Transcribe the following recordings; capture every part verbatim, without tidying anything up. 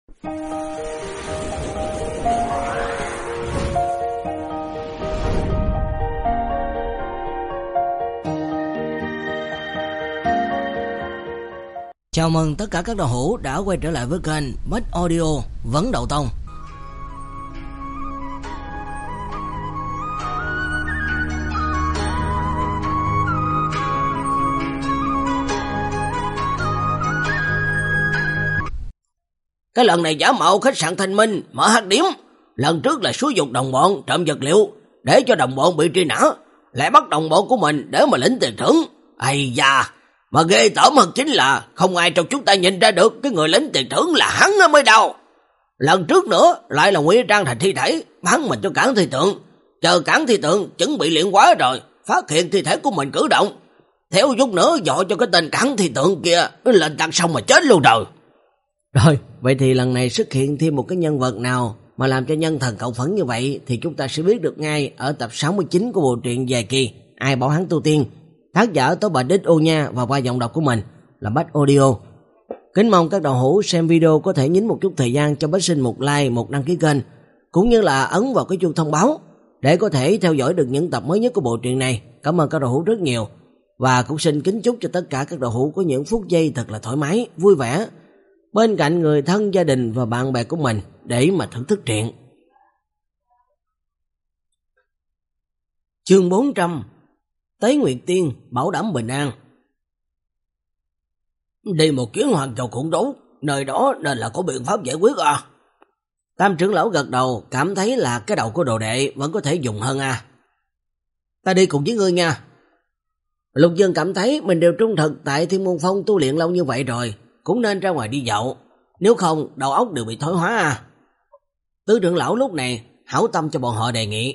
Chào mừng tất cả các đạo hữu đã quay trở lại với kênh Bách Audio Vấn Đậu Tông. Cái lần này giả mạo khách sạn Thanh Minh mở hắc điểm, lần trước là xúi dục đồng bọn trộm vật liệu để cho đồng bọn bị truy nã, lại bắt đồng bọn của mình để mà lĩnh tiền thưởng. Ây da, mà ghê tởm hơn chính là không ai trong chúng ta nhìn ra được cái người lĩnh tiền thưởng là hắn mới đâu. Lần trước nữa lại là ngụy trang thành thi thể bán mình cho cảng thi tượng, chờ cảng thi tượng chuẩn bị luyện quá rồi phát hiện thi thể của mình cử động, theo chút nữa dọ cho cái tên cảng thi tượng kia lên tăng xong mà chết luôn rồi. Rồi, vậy thì lần này xuất hiện thêm một cái nhân vật nào mà làm cho nhân thần cộng phẫn như vậy thì chúng ta sẽ biết được ngay ở tập sáu mươi chín của bộ truyện dài kỳ Ai Bảo Hắn Tu Tiên. Tác giả Tố Bà Đích Ô Nha và qua giọng đọc của mình là Bách Audio. Kính mong các đạo hữu xem video có thể nhín một chút thời gian cho Bách Sinh một like, một đăng ký kênh, cũng như là ấn vào cái chuông thông báo để có thể theo dõi được những tập mới nhất của bộ truyện này. Cảm ơn các đạo hữu rất nhiều. Và cũng xin kính chúc cho tất cả các đạo hữu có những phút giây thật là thoải mái, vui vẻ bên cạnh người thân, gia đình và bạn bè của mình để mà thưởng thức truyện. Chương bốn trăm, Tế Nguyệt Tiên bảo đảm bình an. Đi một chuyến Hoàng Châu cũng đúng, nơi đó nên là có biện pháp giải quyết à. Tam trưởng lão gật đầu, cảm thấy là cái đầu của đồ đệ vẫn có thể dùng hơn à. Ta đi cùng với ngươi nha. Lục Dương cảm thấy mình đều trung thực tại Thiên Môn Phong tu luyện lâu như vậy rồi, cũng nên ra ngoài đi dạo, nếu không đầu óc đều bị thối hóa à. Tứ trưởng lão lúc này hảo tâm cho bọn họ đề nghị.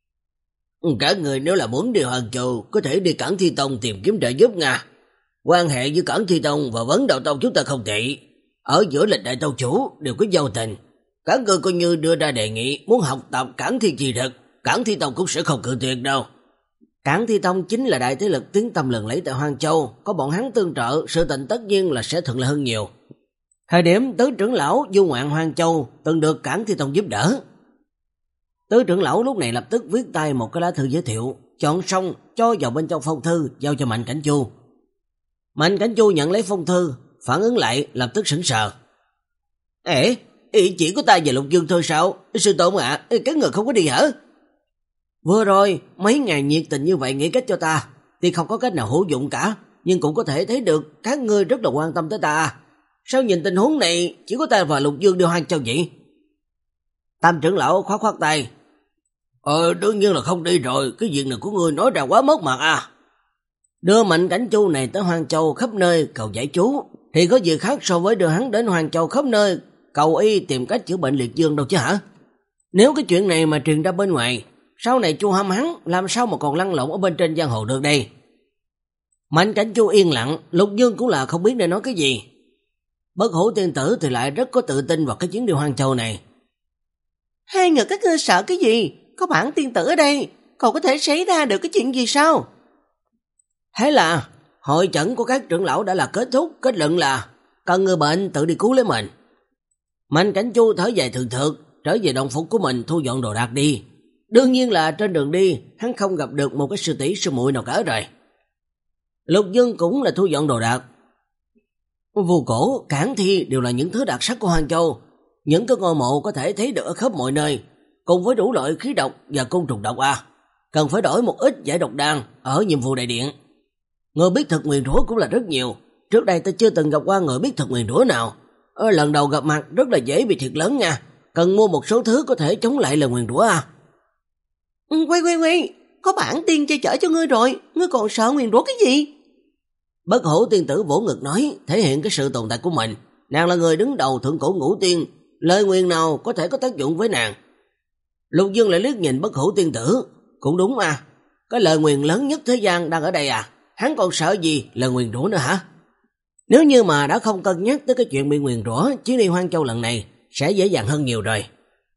Cả người nếu là muốn đi Hoàng Châu có thể đi Cảng Thi Tông tìm kiếm trợ giúp nha. Quan hệ với Cảng Thi Tông và Vấn Đạo Tông chúng ta không tệ, ở giữa lịch đại tông chủ đều có giao tình. Các người coi như đưa ra đề nghị muốn học tập Cảng Thi Chi Thực, Cảng Thi Tông cũng sẽ không cự tuyệt đâu. Cảng Thi Tông chính là đại thế lực tiếng tăm lừng lẫy tại Hoàng Châu, có bọn hắn tương trợ, sự tình tất nhiên là sẽ thuận lợi hơn nhiều. Thời điểm tứ trưởng lão du ngoạn Hoàng Châu từng được Cảng Thi Tông giúp đỡ. Tứ trưởng lão lúc này lập tức viết tay một cái lá thư giới thiệu, chọn xong cho vào bên trong phong thư giao cho Mạnh Cảnh Chu. Mạnh Cảnh Chu nhận lấy phong thư, phản ứng lại lập tức sững sờ. Ê, ý chỉ có ta và Lục Dương thôi sao? Sư Tôn ạ, à, các người không có đi hả? Vừa rồi, mấy ngày nhiệt tình như vậy nghĩ cách cho ta, thì không có cách nào hữu dụng cả, nhưng cũng có thể thấy được các ngươi rất là quan tâm tới ta. Sao nhìn tình huống này chỉ có ta và Lục Dương đi Hoang Châu vậy? Tam trưởng lão khoát khoát tay. Ờ, đương nhiên là không đi rồi, cái việc này của ngươi nói ra quá mất mặt à. Đưa Mạnh Cảnh Chu này tới Hoang Châu khắp nơi cầu giải chú, thì có gì khác so với đưa hắn đến Hoang Châu khắp nơi cầu y tìm cách chữa bệnh liệt dương đâu chứ hả? Nếu cái chuyện này mà truyền ra bên ngoài, sau này Chu Hâm hắn làm sao mà còn lăn lộn ở bên trên giang hồ được đây? Mạnh Cảnh Chu yên lặng, Lục Dương cũng là không biết để nói cái gì. Bất Hủ Tiên Tử thì lại rất có tự tin vào cái chuyến đi Hoang Châu này. Hai người các ngươi sợ cái gì? Có bản tiên tử ở đây, còn có thể xảy ra được cái chuyện gì sao? Thế là hội chẩn của các trưởng lão đã là kết thúc, kết luận là cần người bệnh tự đi cứu lấy mình. Mạnh Cảnh Chu thở dài thường thượt, trở về đồng phục của mình thu dọn đồ đạc đi. Đương nhiên là trên đường đi hắn không gặp được một cái sư tỷ sư muội nào cả rồi. Lục Dương cũng là thu dọn đồ đạc. Vu cổ, Cảng Thi đều là những thứ đặc sắc của Hoàng Châu, những cái ngôi mộ có thể thấy được ở khắp mọi nơi, cùng với đủ loại khí độc và côn trùng độc à. Cần phải đổi một ít giải độc đan ở nhiệm vụ đại điện. Người biết thực nguyền rủa cũng là rất nhiều, trước đây ta chưa từng gặp qua người biết thực nguyền rủa nào. Ở lần đầu gặp mặt rất là dễ bị thiệt lớn nha, cần mua một số thứ có thể chống lại lời nguyền rủa à. Quay quay quay, có bản tiên che chở cho ngươi rồi, ngươi còn sợ nguyền rủa cái gì? Bất Hủ Tiên Tử vỗ ngực nói, thể hiện cái sự tồn tại của mình. Nàng là người đứng đầu thượng cổ ngũ tiên, lời nguyền nào có thể có tác dụng với nàng. Lục Dương lại liếc nhìn Bất Hủ Tiên Tử, cũng đúng à, cái lời nguyền lớn nhất thế gian đang ở đây à, hắn còn sợ gì lời nguyền rủa nữa hả? Nếu như mà đã không cân nhắc tới cái chuyện bị nguyền rủa, chuyến đi Hoang Châu lần này sẽ dễ dàng hơn nhiều rồi.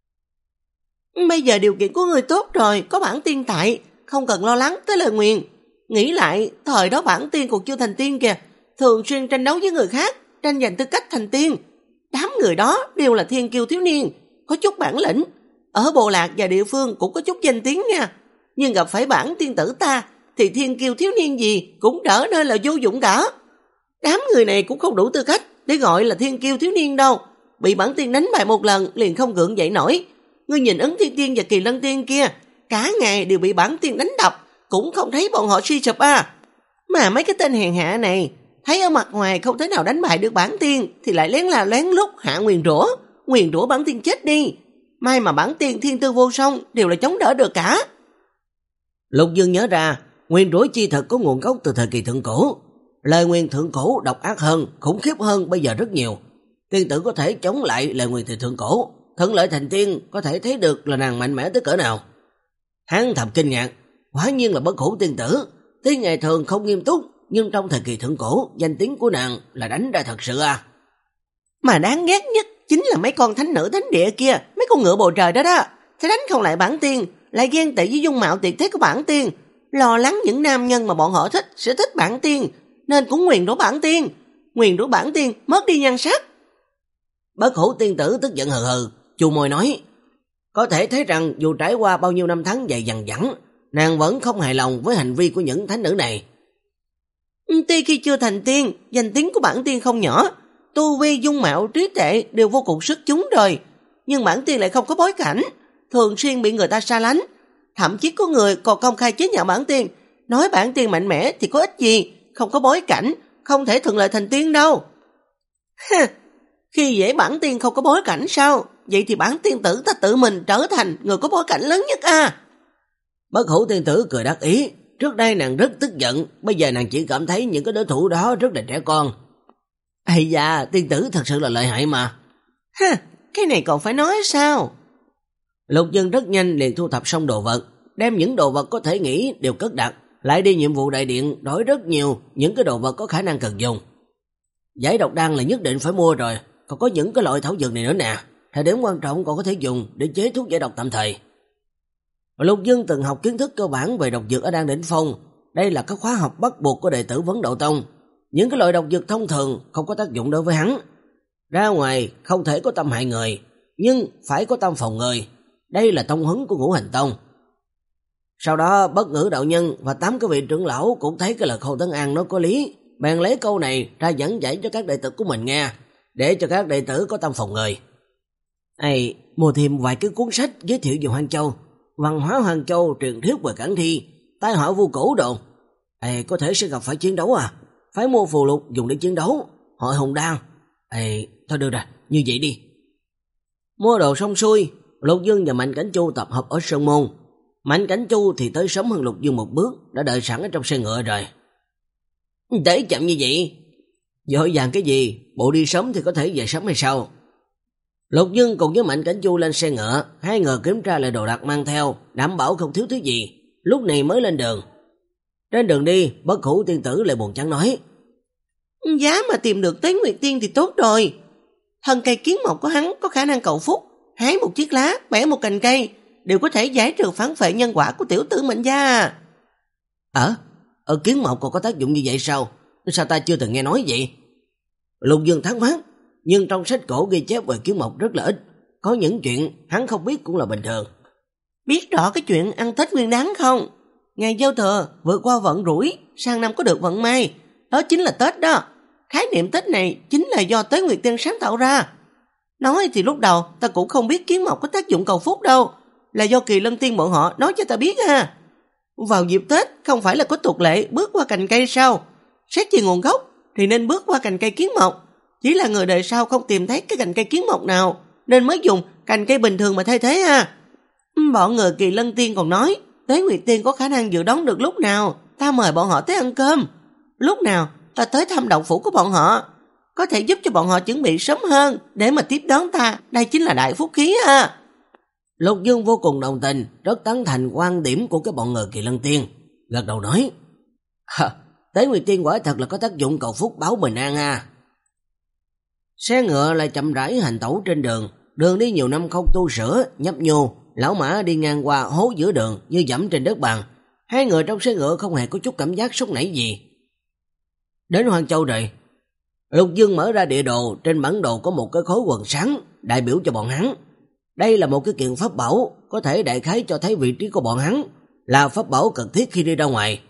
Bây giờ điều kiện của người tốt rồi, có bản tiên tại, không cần lo lắng tới lời nguyền. Nghĩ lại, thời đó bản tiên còn chưa thành tiên kìa, thường xuyên tranh đấu với người khác, tranh giành tư cách thành tiên. Đám người đó đều là thiên kiêu thiếu niên, có chút bản lĩnh, ở bộ lạc và địa phương cũng có chút danh tiếng nha. Nhưng gặp phải bản tiên tử ta thì thiên kiêu thiếu niên gì cũng trở nên là vô dụng cả. Đám người này cũng không đủ tư cách để gọi là thiên kiêu thiếu niên đâu. Bị bản tiên đánh bại một lần liền không gượng dậy nổi. Ngươi nhìn Ấn Thiên Tiên và Kỳ Lân Tiên kia, cả ngày đều bị bản tiên đánh đập, cũng không thấy bọn họ suy sụp à. Mà mấy cái tên hèn hạ này, thấy ở mặt ngoài không thể nào đánh bại được bản tiên, thì lại lén là lén lút hạ nguyền rủa, nguyền rủa bản tiên chết đi. May mà bản tiên thiên tư vô song đều là chống đỡ được cả. Lục Dương nhớ ra, nguyền rủa chi thực có nguồn gốc từ thời kỳ thượng cổ. Lời nguyền thượng cổ độc ác hơn, khủng khiếp hơn bây giờ rất nhiều. Tiên tử có thể chống lại lời nguyền từ thượng cổ, thuận lợi thành tiên, có thể thấy được là nàng mạnh mẽ tới cỡ nào. Hắn thầm kinh ngạc, quả nhiên là bất hủ tiên tử. Tuy ngày thường không nghiêm túc, nhưng trong thời kỳ thượng cổ, danh tiếng của nàng là đánh ra thật sự à. Mà đáng ghét nhất chính là mấy con thánh nữ thánh địa kia, mấy con ngựa bầu trời đó đó. Thế đánh không lại bản tiên, lại ghen tị với dung mạo tuyệt thế của bản tiên, lo lắng những nam nhân mà bọn họ thích sẽ thích bản tiên, nên cũng nguyền rủa bản tiên. Nguyền rủa bản tiên mất đi nhan sắc. Bất hủ tiên tử tức giận hừ hừ, chu môi nói, có thể thấy rằng dù trải qua bao nhiêu năm tháng dài dằng dẳng, nàng vẫn không hài lòng với hành vi của những thánh nữ này. Tuy khi chưa thành tiên, danh tiếng của bản tiên không nhỏ, tu vi dung mạo trí tuệ đều vô cùng xuất chúng rồi, nhưng bản tiên lại không có bối cảnh, thường xuyên bị người ta xa lánh. Thậm chí có người còn công khai chế nhạo bản tiên, nói bản tiên mạnh mẽ thì có ích gì, không có bối cảnh, không thể thuận lợi thành tiên đâu. Khi dễ bản tiên không có bối cảnh sao? Vậy thì bản tiên tử ta tự mình trở thành người có bối cảnh lớn nhất à? Bất hủ tiên tử cười đắc ý, trước đây nàng rất tức giận, bây giờ nàng chỉ cảm thấy những cái đối thủ đó rất là trẻ con. Ây da, tiên tử thật sự là lợi hại mà. Ha, cái này còn phải nói sao? Lục Dương rất nhanh liền thu thập xong đồ vật, đem những đồ vật có thể nghĩ đều cất đặt, lại đi nhiệm vụ đại điện đổi rất nhiều những cái đồ vật có khả năng cần dùng. Giải độc đan là nhất định phải mua rồi, còn có những cái loại thảo dược này nữa nè, thời điểm quan trọng còn có thể dùng để chế thuốc giải độc tạm thời. Lục Dương từng học kiến thức cơ bản về độc dược ở Đan Đỉnh Phong, đây là các khóa học bắt buộc của đệ tử Vấn Độ Tông. Những cái loại độc dược thông thường không có tác dụng đối với hắn. Ra ngoài không thể có tâm hại người, nhưng phải có tâm phòng người. Đây là tông huấn của Ngũ Hành Tông. Sau đó Bất Ngữ đạo nhân và tám cái vị trưởng lão cũng thấy cái lời Khâu Tấn An nói có lý, bèn lấy câu này ra giảng giải cho các đệ tử của mình nghe, để cho các đệ tử có tâm phòng người. Ê, mua thêm vài cái cuốn sách giới thiệu về Hoang Châu, văn hóa Hoang Châu, truyền thuyết về Cảng Thi, tai họa vu cổ đồ. Ê, có thể sẽ gặp phải chiến đấu à, phải mua phù lục dùng để chiến đấu, hội hùng đan. Ê, thôi được rồi, như vậy đi. Mua đồ xong xuôi, Lục Dương và Mạnh Cảnh Chu tập hợp ở Sơn Môn. Mạnh Cảnh Chu thì tới sớm hơn Lục Dương một bước, đã đợi sẵn ở trong xe ngựa rồi. Tới chậm như vậy, vội vàng cái gì, bộ đi sớm thì có thể về sớm hay sao? Lục Dương cùng với Mạnh Cảnh Chu lên xe ngựa, hai người kiểm tra lại đồ đạc mang theo, đảm bảo không thiếu thứ gì, lúc này mới lên đường. Trên đường đi, Bất Hủ tiên tử lại buồn chán nói, giá mà tìm được Tuế Nguyệt Tiên thì tốt rồi. Thân cây kiến mộc của hắn có khả năng cầu phúc, hái một chiếc lá, bẻ một cành cây, đều có thể giải trừ phản phệ nhân quả của tiểu tử mệnh gia. Ờ, ở kiến mộc còn có tác dụng như vậy sao? Sao ta chưa từng nghe nói vậy? Lục Dương thắc mắc, nhưng trong sách cổ ghi chép về kiến mộc rất là ít, có những chuyện hắn không biết cũng là bình thường. Biết rõ cái chuyện ăn Tết Nguyên Đán không? Ngày giao thừa vượt qua vận rủi, sang năm có được vận may, đó chính là Tết đó. Khái niệm Tết này chính là do Tuế Nguyệt Tiên sáng tạo ra. Nói thì lúc đầu ta cũng không biết kiến mộc có tác dụng cầu phúc đâu, là do Kỳ Lân Tiên bọn họ nói cho ta biết ha. Vào dịp Tết không phải là có tục lệ bước qua cành cây sao? Xét về nguồn gốc thì nên bước qua cành cây kiến mộc, chỉ là người đời sau không tìm thấy cái cành cây kiến mộc nào nên mới dùng cành cây bình thường mà thay thế ha. Bọn người Kỳ Lân Tiên còn nói Tuế Nguyệt Tiên có khả năng dự đoán được lúc nào ta mời bọn họ tới ăn cơm, lúc nào ta tới thăm động phủ của bọn họ, có thể giúp cho bọn họ chuẩn bị sớm hơn để mà tiếp đón ta. Đây chính là đại phúc khí ha. Lục Dương vô cùng đồng tình, rất tán thành quan điểm của cái bọn người Kỳ Lân Tiên, gật đầu nói, Tuế Nguyệt Tiên quả thật là có tác dụng cầu phúc báo bình an à. Xe ngựa lại chậm rãi hành tẩu trên đường, đường đi nhiều năm không tu sửa, nhấp nhô, lão mã đi ngang qua hố giữa đường như dẫm trên đất bằng. Hai người trong xe ngựa không hề có chút cảm giác sốc nảy gì. Đến Hoang Châu rồi. Lục Dương mở ra địa đồ, trên bản đồ có một cái khối quần sáng đại biểu cho bọn hắn. Đây là một cái kiện pháp bảo, có thể đại khái cho thấy vị trí của bọn hắn, là pháp bảo cần thiết khi đi ra ngoài.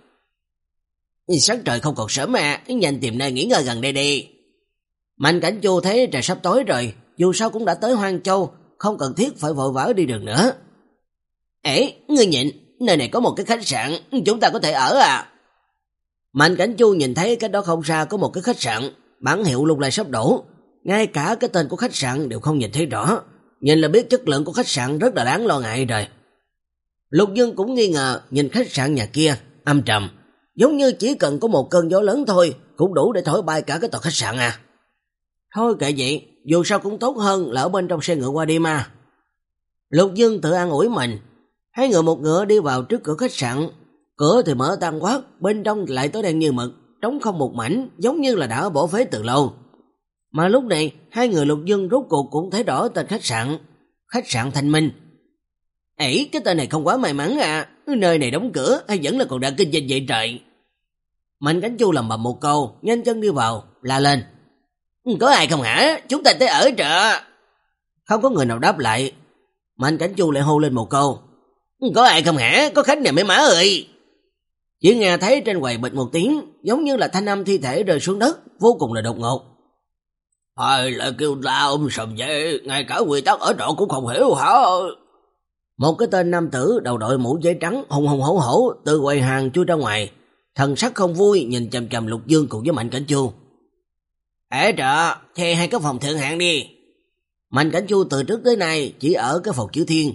Sáng trời không còn sớm mà, nhanh tìm nơi nghỉ ngơi gần đây đi. Mạnh Cảnh Chu thấy trời sắp tối rồi, dù sao cũng đã tới Hoang Châu, không cần thiết phải vội vã đi đường nữa. Ê, ngươi nhịn, nơi này có một cái khách sạn, chúng ta có thể ở à? Mạnh Cảnh Chu nhìn thấy cách đó không xa có một cái khách sạn, bản hiệu lúc lại sắp đổ, ngay cả cái tên của khách sạn đều không nhìn thấy rõ, nhìn là biết chất lượng của khách sạn rất là đáng lo ngại rồi. Lục Dương cũng nghi ngờ nhìn khách sạn nhà kia, âm trầm, giống như chỉ cần có một cơn gió lớn thôi cũng đủ để thổi bay cả cái tòa khách sạn à. Thôi kệ vậy, dù sao cũng tốt hơn là ở bên trong xe ngựa qua đêm mà. Lục Dương tự an ủi mình. Hai người một ngựa đi vào trước cửa khách sạn, cửa thì mở tan quát, bên trong lại tối đen như mực, trống không một mảnh, giống như là đã bỏ phế từ lâu. Mà lúc này, hai người Lục Dương rốt cuộc cũng thấy rõ tên khách sạn, khách sạn Thanh Minh. Ấy, cái tên này không quá may mắn à, nơi này đóng cửa hay vẫn là còn đang kinh doanh vậy trời. Mạnh Cảnh Chu lầm bầm một câu, nhanh chân đi vào, la lên. Có ai không hả? Chúng ta tới ở trọ. Không có người nào đáp lại. Mạnh Cảnh Chu lại hô lên một câu. Có ai không hả? Có khách này mấy má ơi. Chỉ nghe thấy trên quầy bịch một tiếng, giống như là thanh âm thi thể rơi xuống đất, vô cùng là đột ngột. Ai lại kêu la ôm sầm vậy, ngay cả quy tắc ở trọ cũng không hiểu hả? Một cái tên nam tử đầu đội mũ giấy trắng hùng hùng hổ hổ từ quầy hàng chui ra ngoài, thần sắc không vui nhìn chằm chằm Lục Dương cùng với Mạnh Cảnh Chu. Ở trọ, thuê hai cái phòng thượng hạng đi. Mạnh Cảnh Chu từ trước tới nay chỉ ở cái phòng chữ thiên.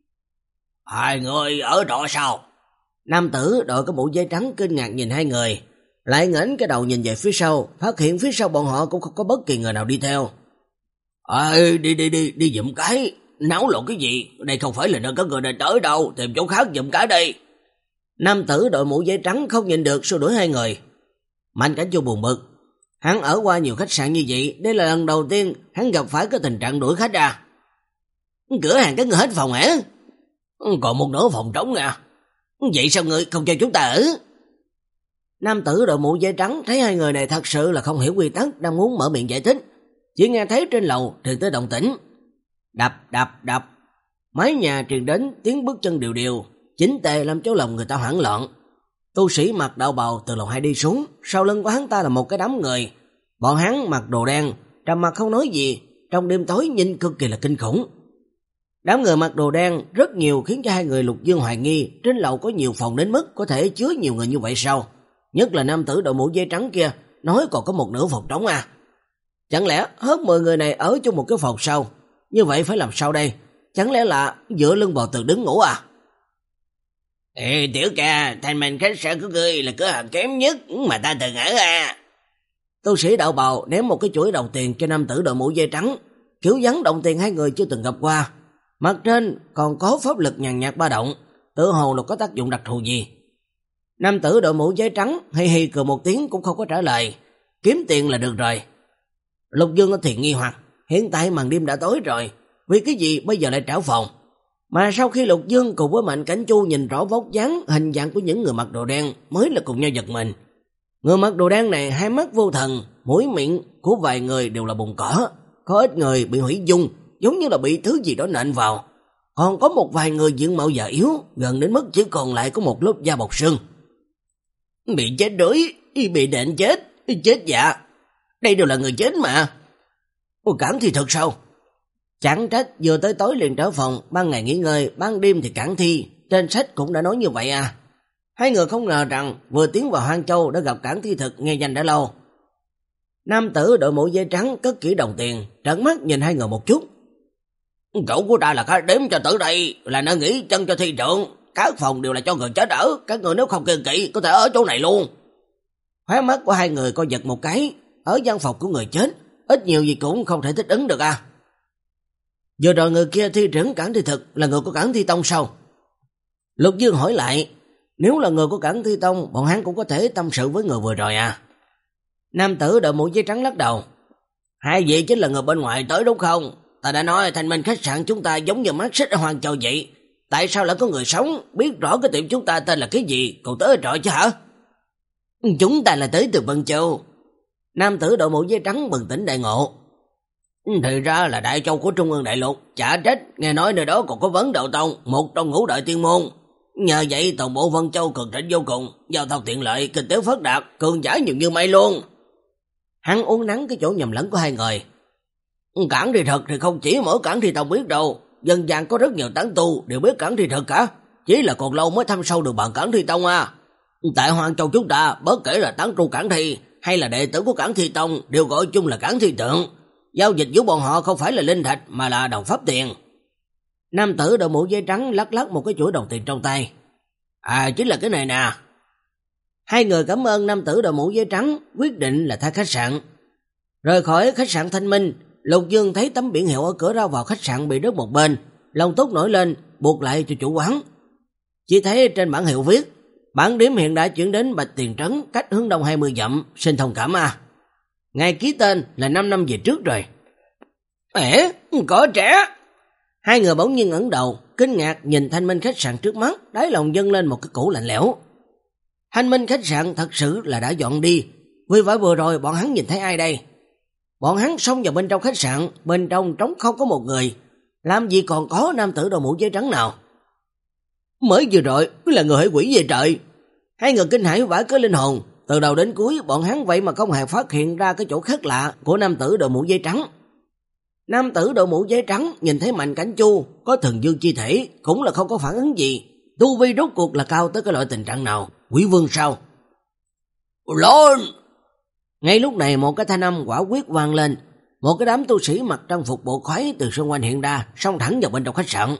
Hai người ở trọ sao? Nam tử đội cái mũ giấy trắng kinh ngạc nhìn hai người, lại ngẩng cái đầu nhìn về phía sau, phát hiện phía sau bọn họ cũng không có bất kỳ người nào đi theo. Ê, đi đi đi, đi giùm cái, náo lộn cái gì? Đây không phải là nơi các người đã tới đâu, tìm chỗ khác giùm cái đi. Nam tử đội mũ giấy trắng không nhìn được xua đuổi hai người. Mạnh Cảnh Chu buồn bực. Hắn ở qua nhiều khách sạn như vậy, đây là lần đầu tiên hắn gặp phải cái tình trạng đuổi khách à. Cửa hàng các người hết phòng hả? Còn một nửa phòng trống à? Vậy sao ngươi không cho chúng ta ở? Nam tử đội mũ giấy trắng thấy hai người này thật sự là không hiểu quy tắc, đang muốn mở miệng giải thích. Chỉ nghe thấy trên lầu truyền tới động tĩnh. Đập đập đập. Mái nhà truyền đến tiếng bước chân đều đều, chính tề làm cho lòng người ta hoảng loạn. Tu sĩ mặc đạo bào từ lầu hai đi xuống, sau lưng của hắn ta là một cái đám người. Bọn hắn mặc đồ đen, trầm mặc không nói gì, trong đêm tối nhìn cực kỳ là kinh khủng. Đám người mặc đồ đen rất nhiều khiến cho hai người Lục Dương hoài nghi trên lầu có nhiều phòng đến mức có thể chứa nhiều người như vậy sao? Nhất là nam tử đội mũ dây trắng kia, nói còn có một nửa phòng trống à. Chẳng lẽ hơn mười người này ở chung một cái phòng sao? Như vậy phải làm sao đây? Chẳng lẽ là dựa lưng vào tường đứng ngủ à? Ê tiểu ca, Thanh Minh khách sạn của ngươi là cửa hàng kém nhất mà ta từng ở à. Tu sĩ đạo bào ném một cái chuỗi đồng tiền cho nam tử đội mũ dây trắng, kiểu dáng đồng tiền hai người chưa từng gặp qua. Mặt trên còn có pháp lực nhàn nhạt ba động, tự hồ là có tác dụng đặc thù gì. Nam tử đội mũ giấy trắng hi hi cười một tiếng cũng không có trả lời, kiếm tiền là được rồi. Lục Dương có thiền nghi hoặc, hiện tại màn đêm đã tối rồi, vì cái gì bây giờ lại trả phòng? Mà sau khi Lục Dương cùng với Mạnh Cảnh Chu nhìn rõ vóc dáng, hình dạng của những người mặc đồ đen mới là cùng nhau giật mình. Người mặc đồ đen này hai mắt vô thần, mũi miệng của vài người đều là bùn cỏ, có ít người bị hủy dung, giống như là bị thứ gì đó nện vào. Còn có một vài người diện mạo già yếu, gần đến mức chỉ còn lại có một lớp da bọc xương. Bị chết đuối, bị nện chết, chết dạ. Đây đều là người chết mà. Ôi cảm thì thật sao? Chẳng trách vừa tới tối liền trở phòng, ban ngày nghỉ ngơi, ban đêm thì cản thi, trên sách cũng đã nói như vậy à. Hai người không ngờ rằng vừa tiến vào Hoang Châu đã gặp cản thi thực nghe danh đã lâu. Nam tử đội mũ dây trắng cất kỹ đồng tiền, trợn mắt nhìn hai người một chút. Chỗ của ta là cái đếm cho tử đây, là nơi nghỉ chân cho thi trưởng, các phòng đều là cho người chết ở, các người nếu không kiêng kỵ có thể ở chỗ này luôn. Khóe mắt của hai người co giật một cái, ở văn phòng của người chết, ít nhiều gì cũng không thể thích ứng được à. Vừa rồi người kia thi trưởng cản thi thực là người của cản thi tông sao? Lục Dương hỏi lại, nếu là người của cản thi tông, bọn hắn cũng có thể tâm sự với người vừa rồi à. Nam tử đội mũ giấy trắng lắc đầu. Hai vị chính là người bên ngoài tới đúng không? Ta đã nói Thanh Minh khách sạn chúng ta giống như mắt xích ở Hoàng Châu vậy. Tại sao lại có người sống, biết rõ cái tiệm chúng ta tên là cái gì, còn tới ở trọ chứ hả? Chúng ta là tới từ Vân Châu. Nam tử đội mũ giấy trắng bừng tỉnh đại ngộ. Thì ra là Đại Châu của Trung ương Đại Lục, chả trách, nghe nói nơi đó còn có Vấn Đạo Tông, một trong ngũ đại tiên môn. Nhờ vậy toàn bộ Vân Châu cường thịnh vô cùng, giao thông tiện lợi, kinh tế phát đạt, cường giả nhiều như mây luôn. Hắn uốn nắn cái chỗ nhầm lẫn của hai người. Cảng Thi Thực thì không chỉ mỗi Cảng Thi Tông biết đâu, dân gian có rất nhiều tán tu đều biết Cảng Thi Thực cả, chỉ là còn lâu mới thăm sâu được bằng Cảng Thi Tông à. Tại Hoàng Châu chúng ta, bất kể là tán tu Cảng Thi hay là đệ tử của Cảng Thi Tông đều gọi chung là Cảng Thi Tượng. Giao dịch giữa bọn họ không phải là linh thạch mà là đồng pháp tiền. Nam tử đội mũ giấy trắng lắc lắc một cái chuỗi đồng tiền trong tay. À, chính là cái này nè. Hai người cảm ơn nam tử đội mũ giấy trắng, quyết định là thay khách sạn. Rời khỏi khách sạn Thanh Minh, Lục Dương thấy tấm biển hiệu ở cửa ra vào khách sạn bị đứt một bên, lòng tốt nổi lên, buộc lại cho chủ quán. Chỉ thấy trên bảng hiệu viết, bản điểm hiện đã chuyển đến Bạch Tiền Trấn, cách hướng đông hai mươi dặm, xin thông cảm à. Ngày ký tên là năm năm về trước rồi. Ế, có trẻ. Hai người bỗng nhiên ngẩng đầu, kinh ngạc nhìn Thanh Minh khách sạn trước mắt, đáy lòng dâng lên một cái cổ lạnh lẽo. Thanh Minh khách sạn thật sự là đã dọn đi, vì vậy vừa rồi bọn hắn nhìn thấy ai đây? Bọn hắn xông vào bên trong khách sạn, bên trong trống không có một người, làm gì còn có nam tử đội mũ giấy trắng nào? Mới vừa rồi, cứ là người hãy quỷ về trời. Hai người kinh hãi vãi cái linh hồn, từ đầu đến cuối bọn hắn vậy mà không hề phát hiện ra cái chỗ khác lạ của nam tử đội mũ giấy trắng. Nam tử đội mũ giấy trắng nhìn thấy Mạnh Cảnh Chu có thần dương chi thể, cũng là không có phản ứng gì. Tu vi rốt cuộc là cao tới cái loại tình trạng nào? Quỷ vương sao? Lên! Ngay lúc này một cái thanh âm quả quyết vang lên, một cái đám tu sĩ mặc trang phục bộ khoái từ xung quanh hiện ra, xông thẳng vào bên trong khách sạn.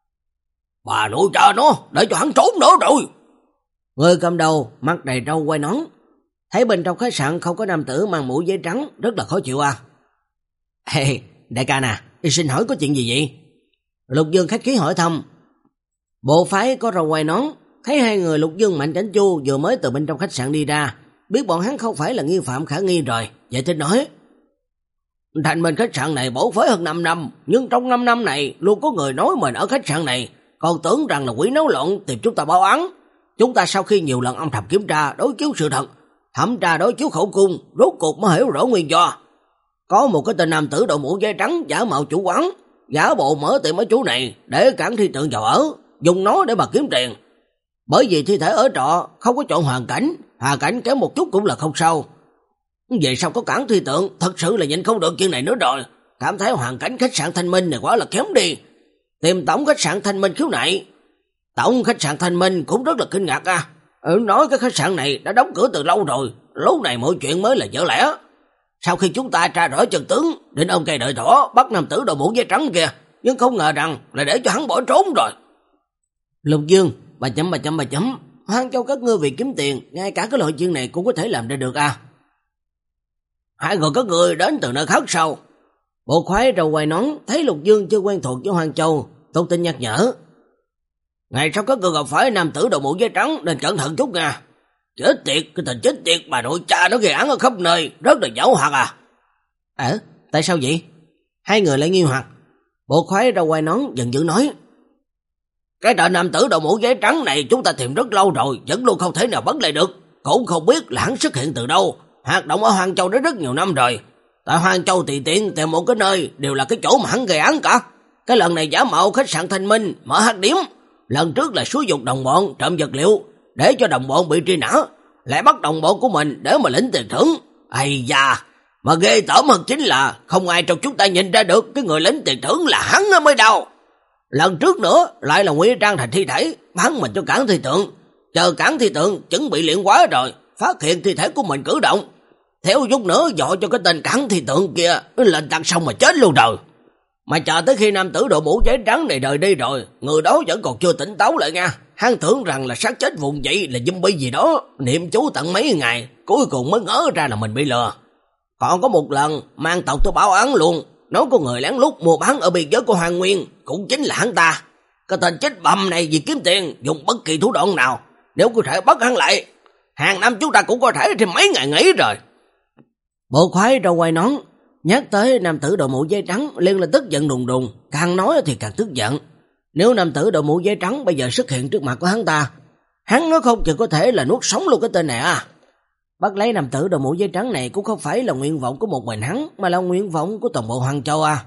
Bà nội cha nó, để cho hắn trốn nữa rồi. Người cầm đầu mặt đầy râu quai nón, thấy bên trong khách sạn không có nam tử mang mũ giấy trắng, rất là khó chịu à. Hey, đại ca nè, xin hỏi có chuyện gì vậy? Lục Dương khách khí hỏi thăm. Bộ phái có râu quai nón thấy hai người Lục Dương Mạnh Cảnh Chu vừa mới từ bên trong khách sạn đi ra, biết bọn hắn không phải là nghi phạm khả nghi rồi, giải thích nói. Thành Minh khách sạn này bổ phế hơn năm năm, nhưng trong năm năm này luôn có người nói mình ở khách sạn này, còn tưởng rằng là quỷ náo loạn tìm chúng ta báo án. Chúng ta sau khi nhiều lần âm thầm kiểm tra, đối chiếu sự thật, thẩm tra đối chiếu khẩu cung, rốt cuộc mới hiểu rõ nguyên do. Có một cái tên nam tử đội mũ giấy trắng giả mạo chủ quán, giả bộ mở tiệm ở chỗ này để cản thi tượng vào ở, dùng nó để mà kiếm tiền. Bởi vì thi thể ở trọ không có chọn hoàn cảnh, hoàn cảnh kém một chút cũng là không sao. Về sau có cản thi tượng, thật sự là nhìn không được chuyện này nữa rồi. Cảm thấy hoàn cảnh khách sạn Thanh Minh này quá là kém đi. Tìm tổng khách sạn Thanh Minh khiếu nại. Tổng khách sạn Thanh Minh cũng rất là kinh ngạc à. Ừ, nói cái khách sạn này đã đóng cửa từ lâu rồi, lúc này mọi chuyện mới là dở lẽ. Sau khi chúng ta tra rõ chân tướng, định ông cây đợi thỏ bắt nam tử đội mũ giấy trắng kìa, nhưng không ngờ rằng là để cho hắn bỏ trốn rồi. Lục Dương, bà chấm bà chấm bà chấm, Hoang Châu các ngươi vì kiếm tiền, ngay cả cái loại chuyện này cũng có thể làm ra được à. Hai người các ngươi đến từ nơi khác sao? Bộ khoái râu quai nón thấy Lục Dương chưa quen thuộc với Hoang Châu, tốt tin nhắc nhở. Ngày sau các ngươi gặp phải nam tử đội mũ giấy trắng nên cẩn thận chút nha. Chết tiệt, cái tình chết tiệt bà nội cha nó gây án ở khắp nơi, rất là giảo hoạt à. Ờ, tại sao vậy? Hai người lại nghi hoặc. Bộ khoái râu quai nón giận dữ nói. Cái tên nam tử đội mũ giấy trắng này chúng ta tìm rất lâu rồi, vẫn luôn không thể nào bắt lại được. Cũng không biết là hắn xuất hiện từ đâu, hoạt động ở Hoang Châu đã rất nhiều năm rồi. Tại Hoang Châu tùy tiện tìm một cái nơi đều là cái chỗ mà hắn gây án cả. Cái lần này giả mạo khách sạn Thanh Minh, mở hắc điểm. Lần trước là xúi dục đồng bọn trộm vật liệu, để cho đồng bọn bị truy nã, lại bắt đồng bọn của mình để mà lĩnh tiền thưởng. Ây da, mà ghê tởm hơn chính là không ai trong chúng ta nhìn ra được cái người lĩnh tiền thưởng là hắn mới đâu. Lần trước nữa lại là ngụy trang thành thi thể, bán mình cho cản thi tượng. Chờ cản thi tượng chuẩn bị luyện quá rồi, phát hiện thi thể của mình cử động, theo chút nữa dọ cho cái tên cản thi tượng kia lên tăng xong mà chết luôn rồi. Mà chờ tới khi nam tử đội mũ giấy trắng này rời đi rồi, người đó vẫn còn chưa tỉnh táo lại nha. Hắn tưởng rằng là xác chết vùng dậy là zombie gì đó, niệm chú tận mấy ngày, cuối cùng mới ngỡ ra là mình bị lừa. Còn có một lần mang tộc tôi báo án luôn, nói có người lén lút mua bán ở biên giới của Hoàng Nguyên, cũng chính là hắn ta. Cái tên chết bầm này vì kiếm tiền dùng bất kỳ thủ đoạn nào, nếu có thể bắt hắn lại, hàng năm chúng ta cũng có thể thêm mấy ngày nghỉ rồi. Bộ khoái râu quai nón nhắc tới nam tử đội mũ giấy trắng liền là tức giận đùng đùng, càng nói thì càng tức giận. Nếu nam tử đội mũ giấy trắng bây giờ xuất hiện trước mặt của hắn ta, hắn nói không chừng có thể là nuốt sống luôn cái tên này à. bắt lấy nam tử đội mũ giấy trắng này cũng không phải là nguyện vọng của một mình hắn, mà là nguyện vọng của toàn bộ Hoàng Châu à.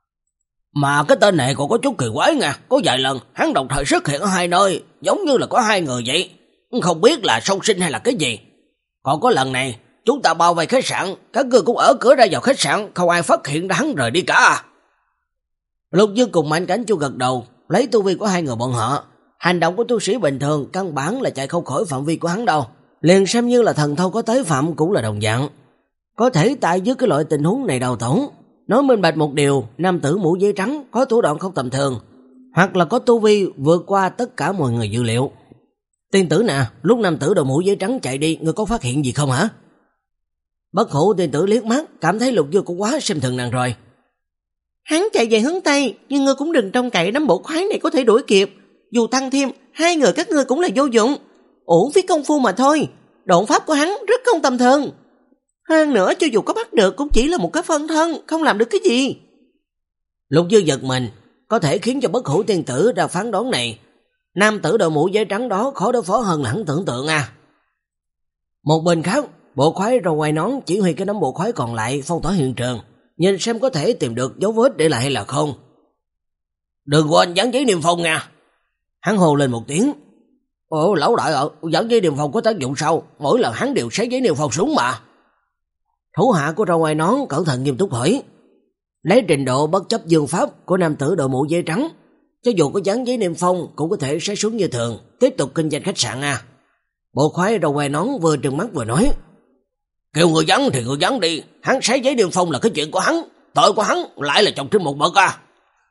Mà cái tên này còn có chút kỳ quái nha, có vài lần hắn đồng thời xuất hiện ở hai nơi, giống như là có hai người vậy, không biết là song sinh hay là cái gì. Còn có lần này, chúng ta bao vây khách sạn, các ngươi cũng ở cửa ra vào khách sạn, không ai phát hiện ra hắn rời đi cả. Lục Dương cùng Mạnh Cảnh Chu gật đầu, lấy tu vi của hai người bọn họ, hành động của tu sĩ bình thường căn bản là chạy không khỏi phạm vi của hắn đâu, liền xem như là thần thâu có tới phạm cũng là đồng dạng. Có thể tại dưới cái loại tình huống này đào tẩu, nói minh bạch một điều, nam tử mũ giấy trắng có thủ đoạn không tầm thường, hoặc là có tu vi vượt qua tất cả mọi người dự liệu. Tiên tử nè, lúc nam tử đội mũ giấy trắng chạy đi, ngươi có phát hiện gì không hả? Bất Hủ tiên tử liếc mắt, cảm thấy Lục Dương cũng quá xem thường nàng rồi. Hắn chạy về hướng Tây, nhưng ngươi cũng đừng trông cậy đám bộ khoái này có thể đuổi kịp. Dù tăng thêm, hai người các ngươi cũng là vô dụng, uổng phí công phu mà thôi. Độn pháp của hắn rất không tầm thường. Hơn nữa, cho dù có bắt được cũng chỉ là một cái phân thân, không làm được cái gì. Lục Dương giật mình, có thể khiến cho Bất Hủ tiên tử ra phán đoán này. Nam tử đội mũ giấy trắng đó khó đối phó hơn là hắn tưởng tượng à. Một bên khác, bộ khoái râu quai nón chỉ huy cái đám bộ khoái còn lại phong tỏa hiện trường, nhìn xem có thể tìm được dấu vết để lại hay là không. Đừng quên dán giấy niêm phong nha. Hắn hô lên một tiếng. Ồ, lão đại ạ, dán giấy niêm phong có tác dụng sao? Mỗi lần hắn đều xé giấy niêm phong xuống mà. Thủ hạ của râu quai nón cẩn thận nghiêm túc hỏi. Lấy trình độ bất chấp dương pháp của nam tử đội mũ giấy trắng, cho dù có dán giấy niêm phong cũng có thể xé xuống như thường, tiếp tục kinh doanh khách sạn à. Bộ khoái râu quai nón vừa trừng mắt vừa nói. Kêu người dán thì người dán đi, hắn xé giấy niêm phong là cái chuyện của hắn, tội của hắn lại là chồng trên một bậc à.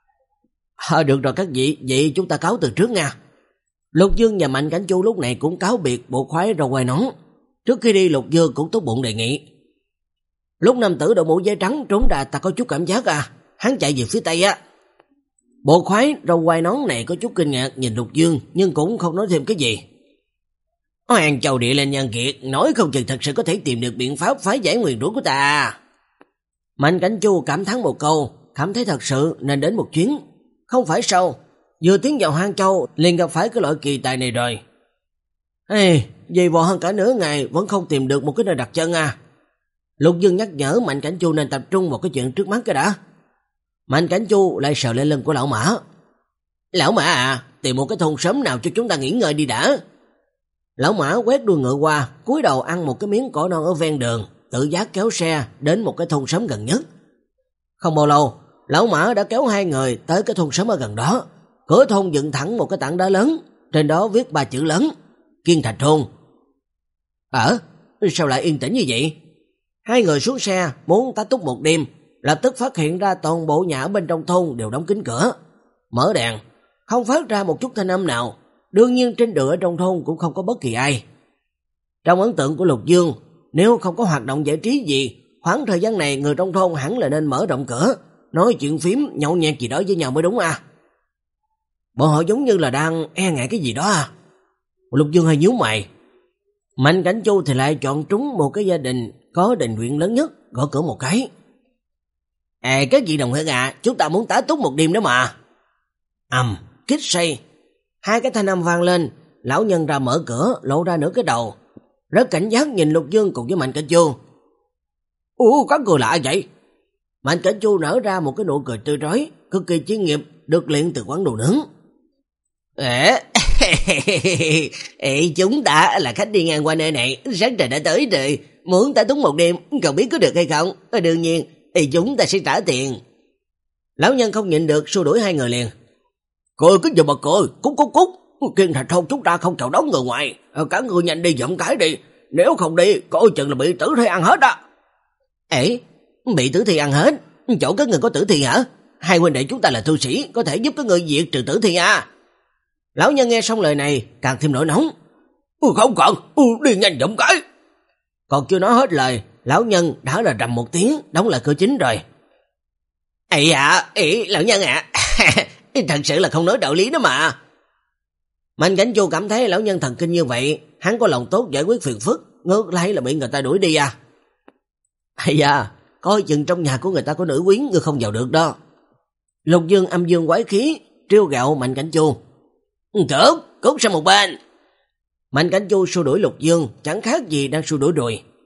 À, được rồi các vị, vậy chúng ta cáo từ trước nha. Lục Dương và Mạnh Cảnh Chu lúc này cũng cáo biệt bộ khoái râu quai nón. Trước khi đi, Lục Dương cũng tốt bụng đề nghị. Lúc nam tử đội mũ giấy trắng trốn ra, ta có chút cảm giác à, hắn chạy về phía Tây á. Bộ khoái râu quai nón này có chút kinh ngạc nhìn Lục Dương, nhưng cũng không nói thêm cái gì. Hoàng Châu địa lên nhân kiệt, nói không chừng thật sự có thể tìm được biện pháp phá giải nguyền rủa của ta. Mạnh Cảnh Chu cảm thán một câu, cảm thấy thật sự nên đến một chuyến. Không phải sao, vừa tiến vào Hoàng Châu liền gặp phải cái loại kỳ tài này rồi. Ê, dày vò hơn cả nửa ngày vẫn không tìm được một cái nơi đặt chân à. Lục Dương nhắc nhở Mạnh Cảnh Chu nên tập trung vào cái chuyện trước mắt cái đã. Mạnh Cảnh Chu lại sờ lên lưng của lão Mã. Lão Mã à, tìm một cái thôn sớm nào cho chúng ta nghỉ ngơi đi đã. Lão Mã quét đuôi ngựa qua, cúi đầu ăn một cái miếng cỏ non ở ven đường, tự giác kéo xe đến một cái thôn sớm gần nhất. Không bao lâu, lão Mã đã kéo hai người tới cái thôn sớm ở gần đó. Cửa thôn dựng thẳng một cái tảng đá lớn, trên đó viết ba chữ lớn: Kiên Thạch Thôn. Ờ, sao lại yên tĩnh như vậy? Hai người xuống xe muốn tá túc một đêm, lập tức phát hiện ra toàn bộ nhà ở bên trong thôn đều đóng kín cửa, mở đèn, không phát ra một chút thanh âm nào. Đương nhiên trên đường ở trong thôn cũng không có bất kỳ ai. Trong ấn tượng của Lục Dương, nếu không có hoạt động giải trí gì, khoảng thời gian này người trong thôn hẳn là nên mở rộng cửa, nói chuyện phím, nhậu nhẹt gì đó với nhau mới đúng à. Bọn họ giống như là đang e ngại cái gì đó à. Lục Dương hơi nhíu mày. Mạnh Cảnh Chu thì lại chọn trúng một cái gia đình có đình viện lớn nhất, gõ cửa một cái. À, các vị đồng hương à, chúng ta muốn tá túc một đêm đó mà. Ầm, kích say. Hai cái thanh âm vang lên, lão nhân ra mở cửa, lộ ra nửa cái đầu, rất cảnh giác nhìn Lục Dương cùng với Mạnh Cảnh Chu. Ủa, có người lạ vậy? Mạnh Cảnh Chu nở ra một cái nụ cười tươi rói, cực kỳ chuyên nghiệp, được luyện từ quán đồ nướng. Ê, ê, chúng ta là khách đi ngang qua nơi này, sáng trời đã tới rồi, muốn ta túc một đêm, cậu biết có được hay không? Đương nhiên, thì chúng ta sẽ trả tiền. Lão nhân không nhịn được, xua đuổi hai người liền. Cười cái gì mà cười, cút cút cút, Kiên Thạch Thôn chúng ta không chào đón người ngoài, cả người nhanh đi dậm cái đi, nếu không đi, coi chừng là bị tử thi ăn hết á. Ê, bị tử thi ăn hết, chỗ các người có tử thi hả? Hai huynh đệ chúng ta là tu sĩ, có thể giúp các người diệt trừ tử thi à? Lão nhân nghe xong lời này, càng thêm nổi nóng. Ừ, không cần, ừ, đi nhanh dậm cái. Còn chưa nói hết lời, lão nhân đã là rầm một tiếng, đóng lại cửa chính rồi. Ê à, ê, lão nhân ạ, à. Thật sự là không nói đạo lý đó mà. Mạnh Cảnh Chu cảm thấy lão nhân thần kinh như vậy, hắn có lòng tốt giải quyết phiền phức, ngược lại là bị người ta đuổi đi à. Ây da, coi chừng trong nhà của người ta có nữ quyến, người không vào được đó. Lục Dương âm dương quái khí, trêu ghẹo Mạnh Cảnh Chu. Cướp, cút sang một bên. Mạnh Cảnh Chu xua đuổi Lục Dương, chẳng khác gì đang xua đuổi ruồi.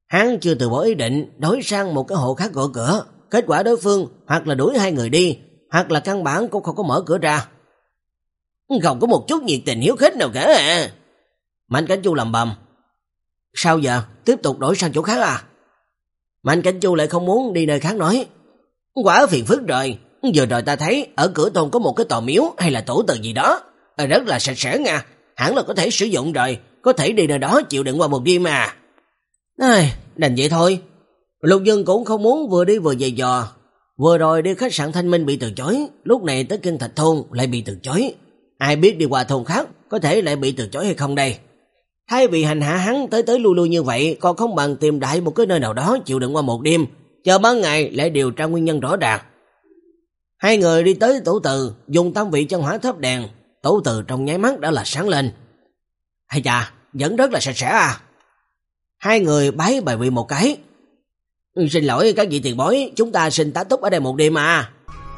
Hắn chưa từ bỏ ý định đổi sang một cái hộ khác gõ cửa, kết quả đối phương hoặc là đuổi hai người đi, hoặc là căn bản cũng không có mở cửa ra. Không có một chút nhiệt tình hiếu khách nào cả à. Mạnh Cảnh Chu lầm bầm. Sao giờ, tiếp tục đổi sang chỗ khác à? Mạnh Cảnh Chu lại không muốn đi nơi khác nói. Quả phiền phức rồi, vừa rồi ta thấy ở cửa thôn có một cái tòa miếu hay là tổ từ gì đó, rất là sạch sẽ nha, hẳn là có thể sử dụng rồi, có thể đi nơi đó chịu đựng qua một đêm mà. Ai, đành vậy thôi. Lục Dương cũng không muốn vừa đi vừa dày dò. Vừa rồi đi khách sạn Thanh Minh bị từ chối, lúc này tới Kinh Thạch thôn lại bị từ chối. Ai biết đi qua thôn khác có thể lại bị từ chối hay không đây. Thay vì hành hạ hắn tới tới lui lui như vậy, còn không bằng tìm đại một cái nơi nào đó chịu đựng qua một đêm, chờ ban ngày lại điều tra nguyên nhân rõ ràng. Hai người đi tới tổ từ, dùng tam vị chân hỏa thắp đèn, tổ từ trong nháy mắt đã là sáng lên. Hay chà, vẫn rất là sạch sẽ à. Hai người bái bài vị một cái. Xin lỗi các vị tiền bối, chúng ta xin tá túc ở đây một đêm à.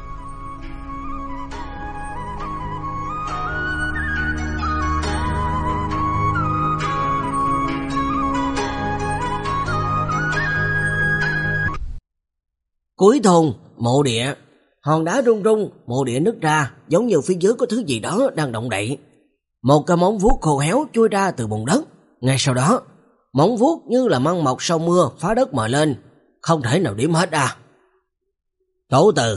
Cuối thôn, mộ địa, hòn đá rung rung, mộ địa nứt ra, giống như phía dưới có thứ gì đó đang động đậy. Một cái móng vuốt khô héo chui ra từ bùn đất. Ngay sau đó, móng vuốt như là măng mọc sau mưa phá đất mờ lên, không thể nào điểm hết à. Tổ từ,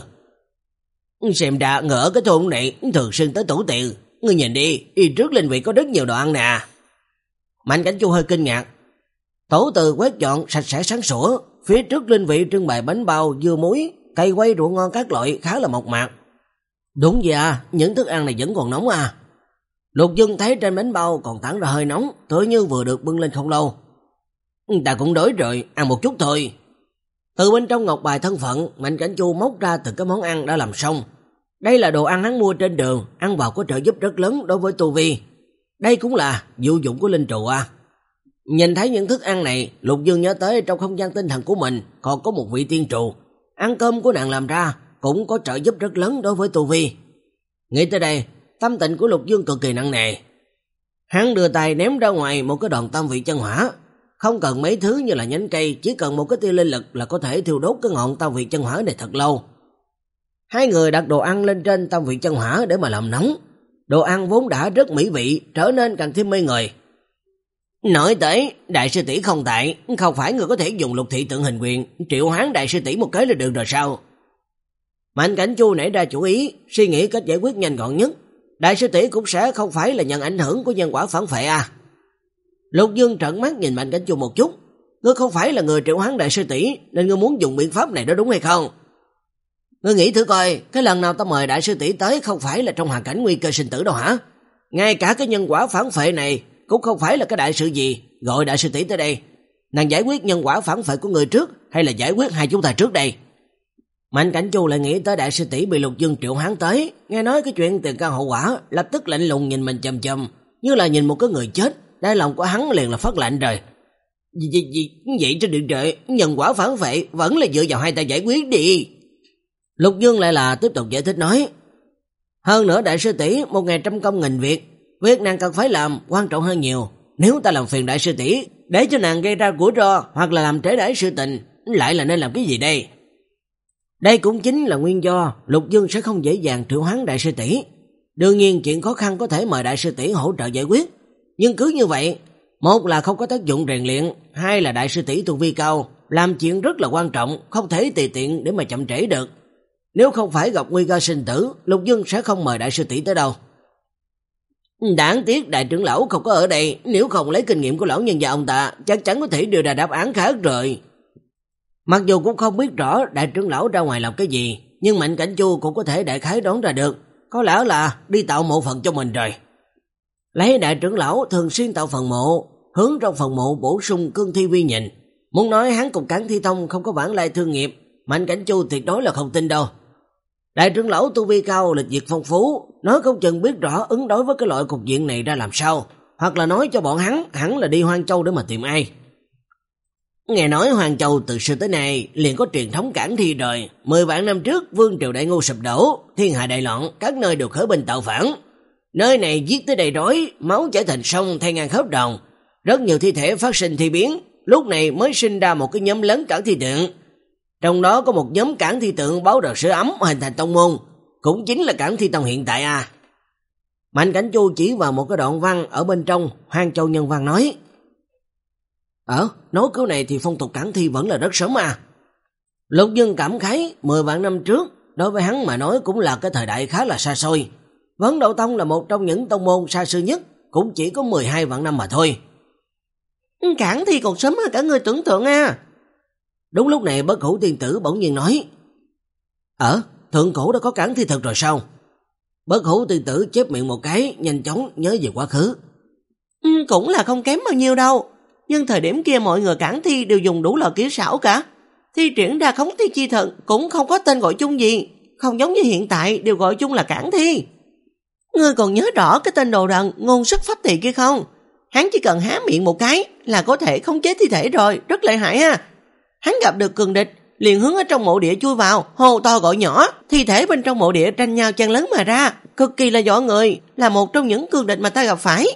xem ra người ở cái thôn này thường xuyên tới tổ tiệu, ngươi nhìn đi, y trước linh vị có rất nhiều đồ ăn nè. Mạnh Cảnh Chu hơi kinh ngạc. Tổ từ quét dọn sạch sẽ sáng sủa, phía trước linh vị trưng bày bánh bao, dưa muối, cây quay rượu ngon các loại khá là mộc mạc. Đúng vậy à, những thức ăn này vẫn còn nóng à. Lục Dương thấy trên bánh bao còn tản ra hơi nóng, tựa như vừa được bưng lên không lâu. Ta cũng đói rồi, ăn một chút thôi. Từ bên trong ngọc bài thân phận, Mạnh Cảnh Chu móc ra từng cái món ăn đã làm xong. Đây là đồ ăn hắn mua trên đường, ăn vào có trợ giúp rất lớn đối với tu vi. Đây cũng là diệu dụng của linh trụ à. Nhìn thấy những thức ăn này, Lục Dương nhớ tới trong không gian tinh thần của mình còn có một vị tiên trụ. Ăn cơm của nàng làm ra cũng có trợ giúp rất lớn đối với tu vi. Nghĩ tới đây, tâm tình của Lục Dương cực kỳ nặng nề. Hắn đưa tay ném ra ngoài một cái đòn tam vị chân hỏa. Không cần mấy thứ như là nhánh cây, chỉ cần một cái tia linh lực là có thể thiêu đốt cái ngọn tam vị chân hỏa này thật lâu. Hai người đặt đồ ăn lên trên tam vị chân hỏa để mà làm nóng. Đồ ăn vốn đã rất mỹ vị, trở nên càng thêm mê người. Nói tới, đại sư tỷ không tại, không phải người có thể dùng lục thị tượng hình quyền, triệu hoán đại sư tỷ một cái là được rồi sao? Mạnh Cảnh Chu nảy ra chủ ý, suy nghĩ cách giải quyết nhanh gọn nhất. Đại sư tỷ cũng sẽ không phải là nhận ảnh hưởng của nhân quả phản phệ à. Lục Dương trợn mắt nhìn Mạnh Cảnh Chu một chút. Ngươi không phải là người triệu hoán đại sư tỷ, nên ngươi muốn dùng biện pháp này đó đúng hay không? Ngươi nghĩ thử coi, cái lần nào ta mời đại sư tỷ tới không phải là trong hoàn cảnh nguy cơ sinh tử đâu hả? Ngay cả cái nhân quả phản phệ này cũng không phải là cái đại sự gì, gọi đại sư tỷ tới đây. Nàng giải quyết nhân quả phản phệ của người trước hay là giải quyết hai chúng ta trước đây? Mạnh Cảnh Chu lại nghĩ tới đại sư tỷ bị Lục Dương triệu hoán tới, nghe nói cái chuyện tiền căn hậu quả, lập tức lạnh lùng nhìn mình chằm chằm, như là nhìn một cái người chết. Đáy lòng của hắn liền là phát lạnh rồi. Gì, gì, gì, vậy cho được trời, nhân quả phản phệ vẫn là dựa vào hai ta giải quyết đi. Lục Dương lại là tiếp tục giải thích nói. Hơn nữa đại sư tỷ một ngày trăm công nghìn việc, việc nàng cần phải làm quan trọng hơn nhiều. Nếu ta làm phiền đại sư tỷ để cho nàng gây ra rủi ro hoặc là làm trễ đãi sự tình, lại là nên làm cái gì đây? Đây cũng chính là nguyên do Lục Dương sẽ không dễ dàng triệu hoán đại sư tỷ. Đương nhiên chuyện khó khăn có thể mời đại sư tỷ hỗ trợ giải quyết, nhưng cứ như vậy, một là không có tác dụng rèn luyện, hai là đại sư tỷ tu vi cao, làm chuyện rất là quan trọng, không thể tùy tiện để mà chậm trễ được. Nếu không phải gặp nguy cơ sinh tử, Lục Dương sẽ không mời đại sư tỷ tới đâu. Đáng tiếc đại trưởng lão không có ở đây, nếu không lấy kinh nghiệm của lão nhân gia ông ta, chắc chắn có thể đưa ra đáp án khác rồi. Mặc dù cũng không biết rõ đại trưởng lão ra ngoài làm cái gì, nhưng Mạnh Cảnh Chu cũng có thể đại khái đoán ra được, có lẽ là đi tạo mộ phần cho mình rồi. Lấy đại trưởng lão thường xuyên tạo phần mộ, hướng trong phần mộ bổ sung cương thi vi nhìn. Muốn nói hắn cùng Cản Thi Thông không có vãng lai thương nghiệp, Mạnh Cảnh Chu tuyệt đối là không tin đâu. Đại trưởng lão tu vi cao, lịch duyệt phong phú, nói không chừng biết rõ ứng đối với cái loại cục diện này ra làm sao, hoặc là nói cho bọn hắn hẳn là đi Hoang Châu để mà tìm ai. Nghe nói Hoang Châu từ xưa tới nay liền có truyền thống cản thi rồi. Mười vạn năm trước vương triều Đại Ngô sụp đổ, thiên hạ đại loạn, các nơi đều khởi binh tạo phản. Nơi này giết tới đầy rối, máu chảy thành sông thay ngang khớp đồng, rất nhiều thi thể phát sinh thi biến, lúc này mới sinh ra một cái nhóm lớn cản thi tượng. Trong đó có một nhóm cản thi tượng báo rờ sưởi ấm hình thành tông môn, cũng chính là cản thi tông hiện tại à. Mạnh Cảnh Chu chỉ vào một cái đoạn văn ở bên trong Hoang Châu Nhân Văn nói: Ở, nói cứu này thì phong tục cản thi vẫn là rất sớm à. Lục Dương cảm khái, mười vạn năm trước, đối với hắn mà nói cũng là cái thời đại khá là xa xôi. Vấn Đạo Tông là một trong những tông môn xa xưa nhất, cũng chỉ có mười hai vạn năm mà thôi. Cản thi còn sớm hơn cả người tưởng tượng à. Đúng lúc này Bất Hủ Tiên Tử bỗng nhiên nói: Ở, thượng cổ đã có cản thi thật rồi sao? Bất Hủ Tiên Tử chép miệng một cái, nhanh chóng nhớ về quá khứ. Ừ, cũng là không kém bao nhiêu đâu. Nhưng thời điểm kia mọi người cản thi đều dùng đủ loại kỹ xảo cả. Thi triển ra khống thi chi thuật cũng không có tên gọi chung gì, không giống như hiện tại đều gọi chung là cản thi. Ngươi còn nhớ rõ cái tên đồ đần ngôn sức pháp thị kia không? Hắn chỉ cần há miệng một cái là có thể khống chế thi thể rồi, rất lợi hại ha. Hắn gặp được cường địch, liền hướng ở trong mộ địa chui vào, hô to gọi nhỏ, thi thể bên trong mộ địa tranh nhau chen lớn mà ra, cực kỳ là dọa người, là một trong những cường địch mà ta gặp phải.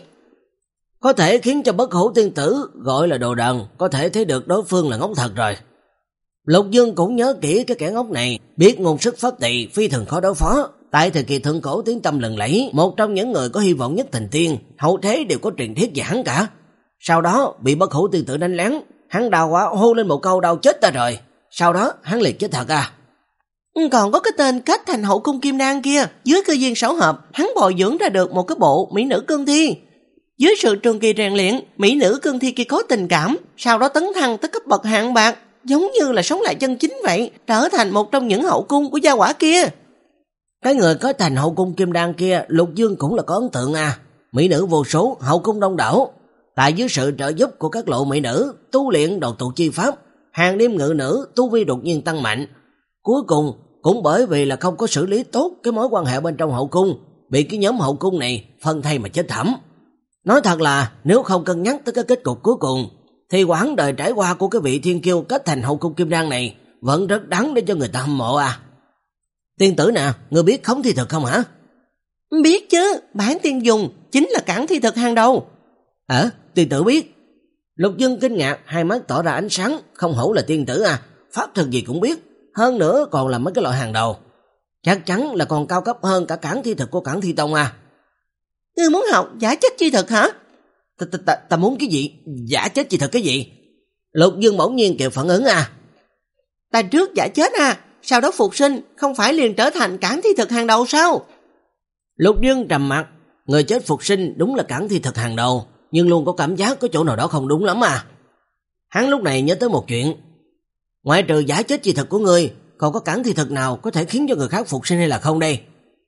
Có thể khiến cho Bất Hủ Tiên Tử gọi là đồ đần, có thể thấy được đối phương là ngốc thật rồi. Lục Dương cũng nhớ kỹ cái kẻ ngốc này, biết ngôn sức pháp tỳ phi thường khó đối phó. Tại thời kỳ thượng cổ tiếng tăm lừng lẫy, một trong những người có hy vọng nhất thành tiên, hậu thế đều có truyền thuyết về hắn cả. Sau đó bị Bất Hủ Tiên Tử đánh lén, hắn đau quá hô lên một câu đau chết ta rồi. Sau đó hắn liệt chết thật à. Còn có cái tên kết thành hậu cung kim đan kia, dưới cơ duyên xảo hợp, hắn bồi dưỡng ra được một cái bộ mỹ nữ cương thi. Dưới sự trường kỳ rèn luyện, mỹ nữ cương thi kia có tình cảm, sau đó tấn thăng tới cấp bậc hạng bạc, giống như là sống lại chân chính vậy, trở thành một trong những hậu cung của gia hỏa kia. Cái người có thành hậu cung kim đan kia, Lục Dương cũng là có ấn tượng à. Mỹ nữ vô số, hậu cung đông đảo. Tại dưới sự trợ giúp của các lộ mỹ nữ, tu luyện độc tụ chi pháp, hàng đêm ngự nữ, tu vi đột nhiên tăng mạnh. Cuối cùng, cũng bởi vì là không có xử lý tốt cái mối quan hệ bên trong hậu cung, bị cái nhóm hậu cung này phân thay mà chết thảm. Nói thật là, nếu không cân nhắc tới cái kết cục cuối cùng, thì quãng đời trải qua của cái vị thiên kiêu kết thành hậu cung kim đan này vẫn rất đáng để cho người ta hâm mộ à. Tiên tử nè, ngươi biết khống thi thực không hả? Biết chứ, bản tiên dùng chính là cản thi thực hàng đầu. Ờ, tiên tử biết. Lục Dương kinh ngạc, hai mắt tỏ ra ánh sáng, không hổ là tiên tử à, pháp thuật gì cũng biết, hơn nữa còn là mấy cái loại hàng đầu. Chắc chắn là còn cao cấp hơn cả cản thi thực của Cản Thi Tông à. Ngươi muốn học giả chết chi thực hả? Ta, ta, ta, ta muốn cái gì? Giả chết chi thực cái gì? Lục Dương bỗng nhiên kịp phản ứng à. Ta trước giả chết à, sau đó phục sinh, không phải liền trở thành cản thi thực hàng đầu sao? Lục Dương trầm mặt, người chết phục sinh đúng là cản thi thực hàng đầu, nhưng luôn có cảm giác có chỗ nào đó không đúng lắm à. Hắn lúc này nhớ tới một chuyện. Ngoại trừ giả chết chi thực của ngươi, còn có cản thi thực nào có thể khiến cho người khác phục sinh hay là không đây?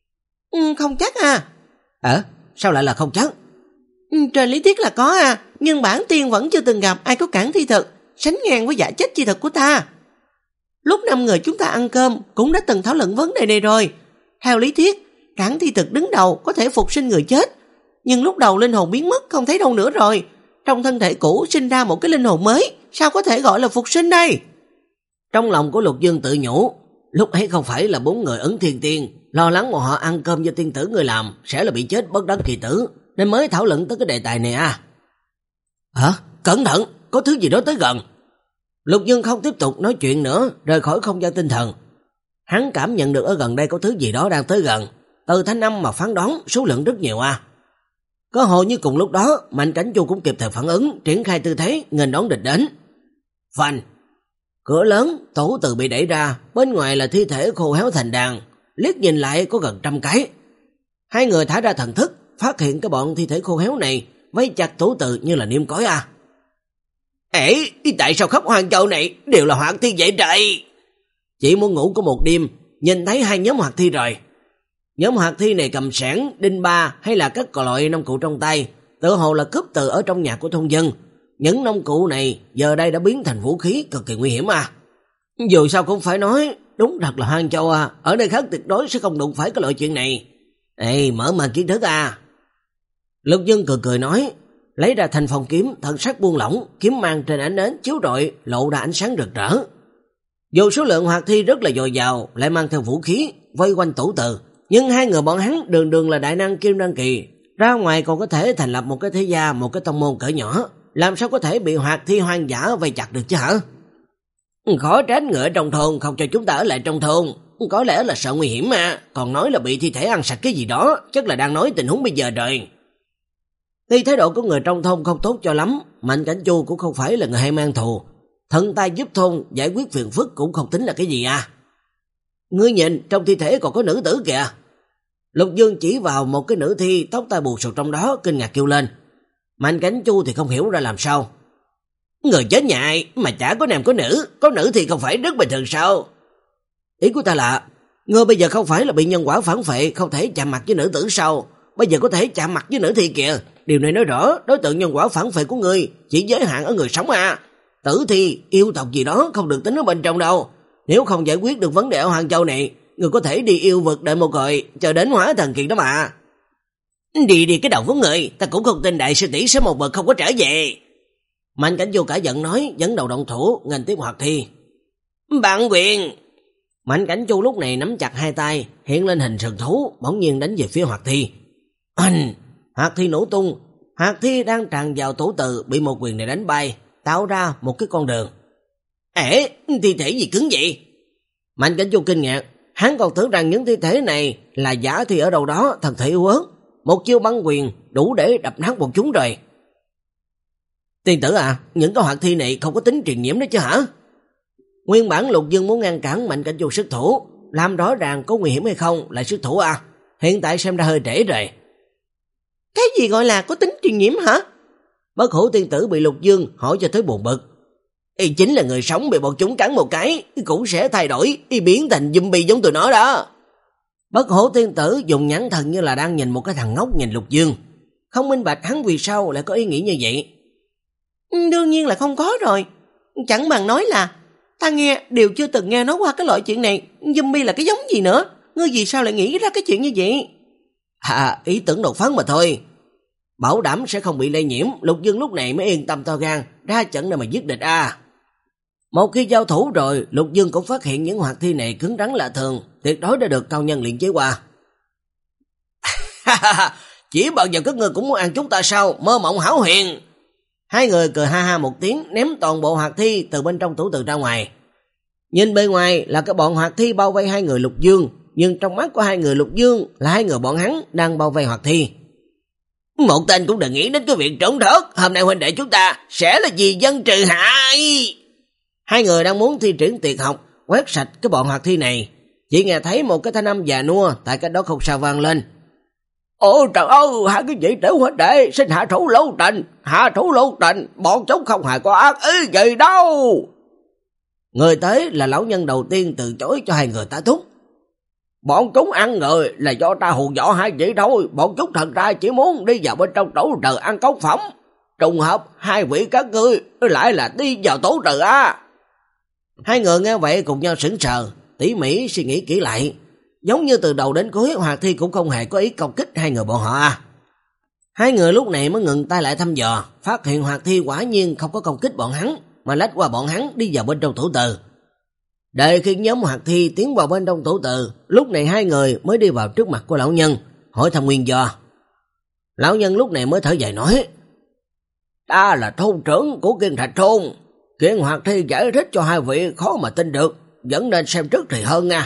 Ừ, không chắc à. Ờ, sao lại là không chắc? Ừ, trên lý thuyết là có à, nhưng bản tiên vẫn chưa từng gặp ai có cản thi thực sánh ngang với giả chết chi thực của ta. Lúc năm người chúng ta ăn cơm cũng đã từng thảo luận vấn đề này rồi. Theo lý thuyết, cản thi thực đứng đầu có thể phục sinh người chết, nhưng lúc đầu linh hồn biến mất không thấy đâu nữa rồi. Trong thân thể cũ sinh ra một cái linh hồn mới, sao có thể gọi là phục sinh đây? Trong lòng của Lục Dương tự nhủ, lúc ấy không phải là bốn người Ấn Thiên Tiên lo lắng bọn họ ăn cơm do tiên tử người làm sẽ là bị chết bất đắc kỳ tử, nên mới thảo luận tới cái đề tài này à. Hả? Cẩn thận, có thứ gì đó tới gần. Lục Dương không tiếp tục nói chuyện nữa, rời khỏi không gian tinh thần. Hắn cảm nhận được ở gần đây có thứ gì đó đang tới gần, từ thanh âm mà phán đoán số lượng rất nhiều à. Có hồ như cùng lúc đó, Mạnh Cảnh Chu cũng kịp thời phản ứng, triển khai tư thế nghênh đón địch đến. Phanh! Cửa lớn, tủ từ bị đẩy ra, bên ngoài là thi thể khô héo thành đàn, liếc nhìn lại có gần trăm cái. Hai người thả ra thần thức, phát hiện cái bọn thi thể khô héo này vây chặt tủ từ như là niêm cối à. Ê, tại sao khắp Hoang Châu này đều là hoạt thi vậy trời? Chỉ muốn ngủ có một đêm, nhìn thấy hai nhóm hoạt thi rồi. Nhóm hoạt thi này cầm sẻn, đinh ba hay là các loại nông cụ trong tay, tự hồ là cướp từ ở trong nhà của thôn dân. Những nông cụ này giờ đây đã biến thành vũ khí cực kỳ nguy hiểm à. Dù sao cũng phải nói, đúng thật là Hoang Châu à, ở nơi khác tuyệt đối sẽ không đụng phải cái loại chuyện này. Ê, mở màn kiến thức à. Lục Dương cười cười nói, lấy ra thành phong kiếm, thần sắc buông lỏng, kiếm mang trên ánh nến chiếu rọi, lộ ra ánh sáng rực rỡ. Dù số lượng hoạt thi rất là dồi dào, lại mang theo vũ khí, vây quanh tủ từ, nhưng hai người bọn hắn đường đường là đại năng kim đan kỳ, ra ngoài còn có thể thành lập một cái thế gia, một cái tông môn cỡ nhỏ, làm sao có thể bị hoạt thi hoang dã vây chặt được chứ hả? Khó tránh người ở trong thôn không cho chúng ta ở lại trong thôn, có lẽ là sợ nguy hiểm mà, còn nói là bị thi thể ăn sạch cái gì đó, chắc là đang nói tình huống bây giờ rồi. Tuy thái độ của người trong thôn không tốt cho lắm, Mạnh Cảnh Chu cũng không phải là người hay mang thù, thân tay giúp thôn giải quyết phiền phức cũng không tính là cái gì à. Ngươi nhìn, trong thi thể còn có nữ tử kìa. Lục Dương chỉ vào một cái nữ thi tóc tai bù xù trong đó, kinh ngạc kêu lên. Mạnh Cảnh Chu thì không hiểu ra làm sao. Người chết nhà ai mà chả có nam có nữ, có nữ thì không phải rất bình thường sao? Ý của ta là, ngươi bây giờ không phải là bị nhân quả phản phệ, không thể chạm mặt với nữ tử sao? Bây giờ có thể chạm mặt với nữ thi kìa. Điều này nói rõ đối tượng nhân quả phản phệ của ngươi chỉ giới hạn ở người sống à. Tử thi, yêu tộc gì đó không được tính ở bên trong đâu. Nếu không giải quyết được vấn đề ở Hoàng Châu này, ngươi có thể đi yêu vực đợi một hồi, chờ đến hóa thần kỳ đó mà. Đi đi cái đầu của người, ta cũng không tin đại sư tỷ sẽ một bậc không có trở về. Mạnh Cảnh Chu cả giận nói, dẫn đầu động thủ, nghênh tiếp hoạt thi. Bạn quyền! Mạnh Cảnh Chu lúc này nắm chặt hai tay, hiện lên hình sừng thú, bỗng nhiên đánh về phía hoạt thi. Anh! Hoạt thi nổ tung, hoạt thi đang tràn vào tổ từ bị một quyền này đánh bay, tạo ra một cái con đường. Ê, thi thể gì cứng vậy? Mạnh Cảnh Chu kinh ngạc, hắn còn tưởng rằng những thi thể này là giả thi ở đâu đó, thần thể yếu ớt. Một chiêu băng quyền đủ để đập nát bọn chúng rồi. Tiên tử à, những cái hoạt thi này không có tính truyền nhiễm đó chứ hả? Nguyên bản Lục Dương muốn ngăn cản Mạnh Cảnh Chu xuất thủ, làm rõ ràng có nguy hiểm hay không lại xuất thủ à. Hiện tại xem ra hơi trễ rồi. Cái gì gọi là có tính truyền nhiễm hả? Bất Hủ tiên tử bị Lục Dương hỏi cho tới buồn bực. Y chính là người sống bị bọn chúng cắn một cái cũng sẽ thay đổi, y biến thành zombie giống tụi nó đó. Bất Hủ tiên tử dùng nhãn thần như là đang nhìn một cái thằng ngốc nhìn Lục Dương, không minh bạch hắn vì sao lại có ý nghĩ như vậy. Đương nhiên là không có rồi. Chẳng bằng nói là ta nghe đều chưa từng nghe nói qua cái loại chuyện này. Zombie là cái giống gì nữa? Ngươi vì sao lại nghĩ ra cái chuyện như vậy? À, ý tưởng đột phán mà thôi. Bảo đảm sẽ không bị lây nhiễm. Lục Dương lúc này mới yên tâm to gan ra trận để mà giết địch à. Một khi giao thủ rồi, Lục Dương cũng phát hiện những hoạt thi này cứng rắn lạ thường, tuyệt đối đã được cao nhân luyện chế qua. Chỉ bao giờ các ngươi cũng muốn ăn chúng ta sao? Mơ mộng hão huyền. Hai người cười ha ha một tiếng, ném toàn bộ hoạt thi từ bên trong tủ từ ra ngoài. Nhìn bề ngoài là cái bọn hoạt thi bao vây hai người Lục Dương, nhưng trong mắt của hai người Lục Dương là hai người bọn hắn đang bao vây hoạt thi. Một tên cũng đừng nghĩ đến cái việc trốn thoát, hôm nay huynh đệ chúng ta sẽ là vì dân trừ hại. Hai người đang muốn thi triển tuyệt học, quét sạch cái bọn hoạt thi này. Chỉ nghe thấy một cái thanh âm già nua tại cái đó không sao vang lên. Ôi trời ơi, hai cái vị tiểu huynh đệ xin hạ thủ lưu tình, hạ thủ lưu tình, bọn chúng không hề có ác ý gì đâu. Người tới là lão nhân đầu tiên từ chối cho hai người tá túc. Bọn chúng ăn người là do ta hù dọa hai vị thôi, bọn chúng thật ra chỉ muốn đi vào bên trong tổ trừ ăn cống phẩm. Trùng hợp hai vị các ngươi lại là đi vào tổ trừ á. Hai người nghe vậy cùng nhau sững sờ, tỉ mỉ suy nghĩ kỹ lại. Giống như từ đầu đến cuối hoạt thi cũng không hề có ý công kích hai người bọn họ à. Hai người lúc này mới ngừng tay lại thăm dò, phát hiện hoạt thi quả nhiên không có công kích bọn hắn, mà lách qua bọn hắn đi vào bên trong tổ từ. Đợi khi nhóm hoạt thi tiến vào bên trong tổ từ, lúc này hai người mới đi vào trước mặt của lão nhân, hỏi thăm nguyên do. Lão nhân lúc này mới thở dài nói, ta là thôn trưởng của Kiên Thạch thôn, Kiên hoạt thi giải thích cho hai vị khó mà tin được, vẫn nên xem trước thì hơn nha.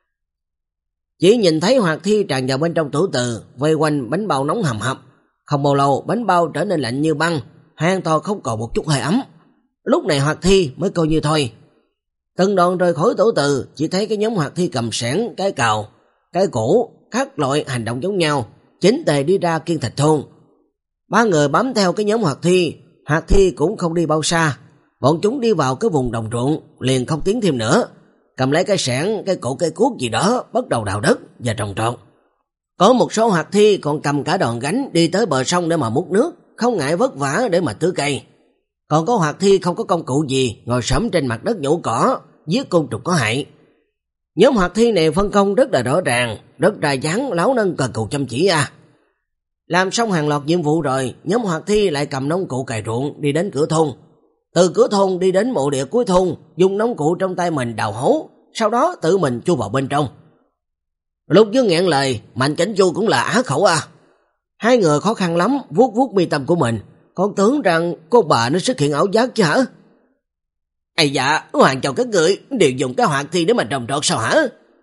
Chỉ nhìn thấy hoạt thi tràn vào bên trong tổ từ, vây quanh bánh bao nóng hầm hập. Không bao lâu bánh bao trở nên lạnh như băng, hoàn toàn không còn một chút hơi ấm. Lúc này hoạt thi mới coi như thôi. Từng đoạn rời khỏi tổ từ, chỉ thấy cái nhóm hoạt thi cầm sẻn, cái cào, cái cổ, các loại hành động giống nhau, chính tề đi ra Kiên Thạch thôn. Ba người bám theo cái nhóm hoạt thi, hoạt thi cũng không đi bao xa. Bọn chúng đi vào cái vùng đồng ruộng, liền không tiến thêm nữa. Cầm lấy cái sẻn, cái cổ cây cuốc gì đó, bắt đầu đào đất và trồng trọt. Có một số hoạt thi còn cầm cả đòn gánh đi tới bờ sông để mà múc nước, không ngại vất vả để mà tưới cây. Còn có hoạt thi không có công cụ gì, ngồi xổm trên mặt đất nhổ cỏ, giết côn trùng có hại. Nhóm hoạt thi này phân công rất là rõ ràng, rất ra dáng láo nâng cờ cụ chăm chỉ à. Làm xong hàng loạt nhiệm vụ rồi, nhóm hoạt thi lại cầm nông cụ cày ruộng đi đến cửa thôn. Từ cửa thôn đi đến mộ địa cuối thôn, dùng nông cụ trong tay mình đào hố, sau đó tự mình chui vào bên trong. Lục Dương nghẹn lời, Mạnh Cảnh Chu cũng là á khẩu à. Hai người khó khăn lắm, vuốt vuốt mi tâm của mình, con tưởng rằng con bà nó xuất hiện ảo giác chứ hả? Ây dạ, Hoàng Châu các người đều dùng cái hoạt thi để mà trồng trọt sao hả?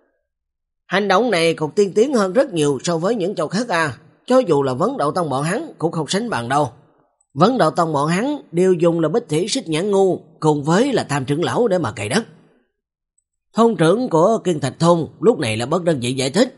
Hành động này còn tiên tiến hơn rất nhiều so với những châu khác à. Cho dù là Vấn Đạo Tông bọn hắn cũng không sánh bằng đâu. Vấn Đạo Tông bọn hắn đều dùng là bích thủy xích nhãn ngu cùng với là Tam trưởng lão để mà cày đất. Thôn trưởng của Kiên Thạch Thôn lúc này là bất đắc dĩ giải thích.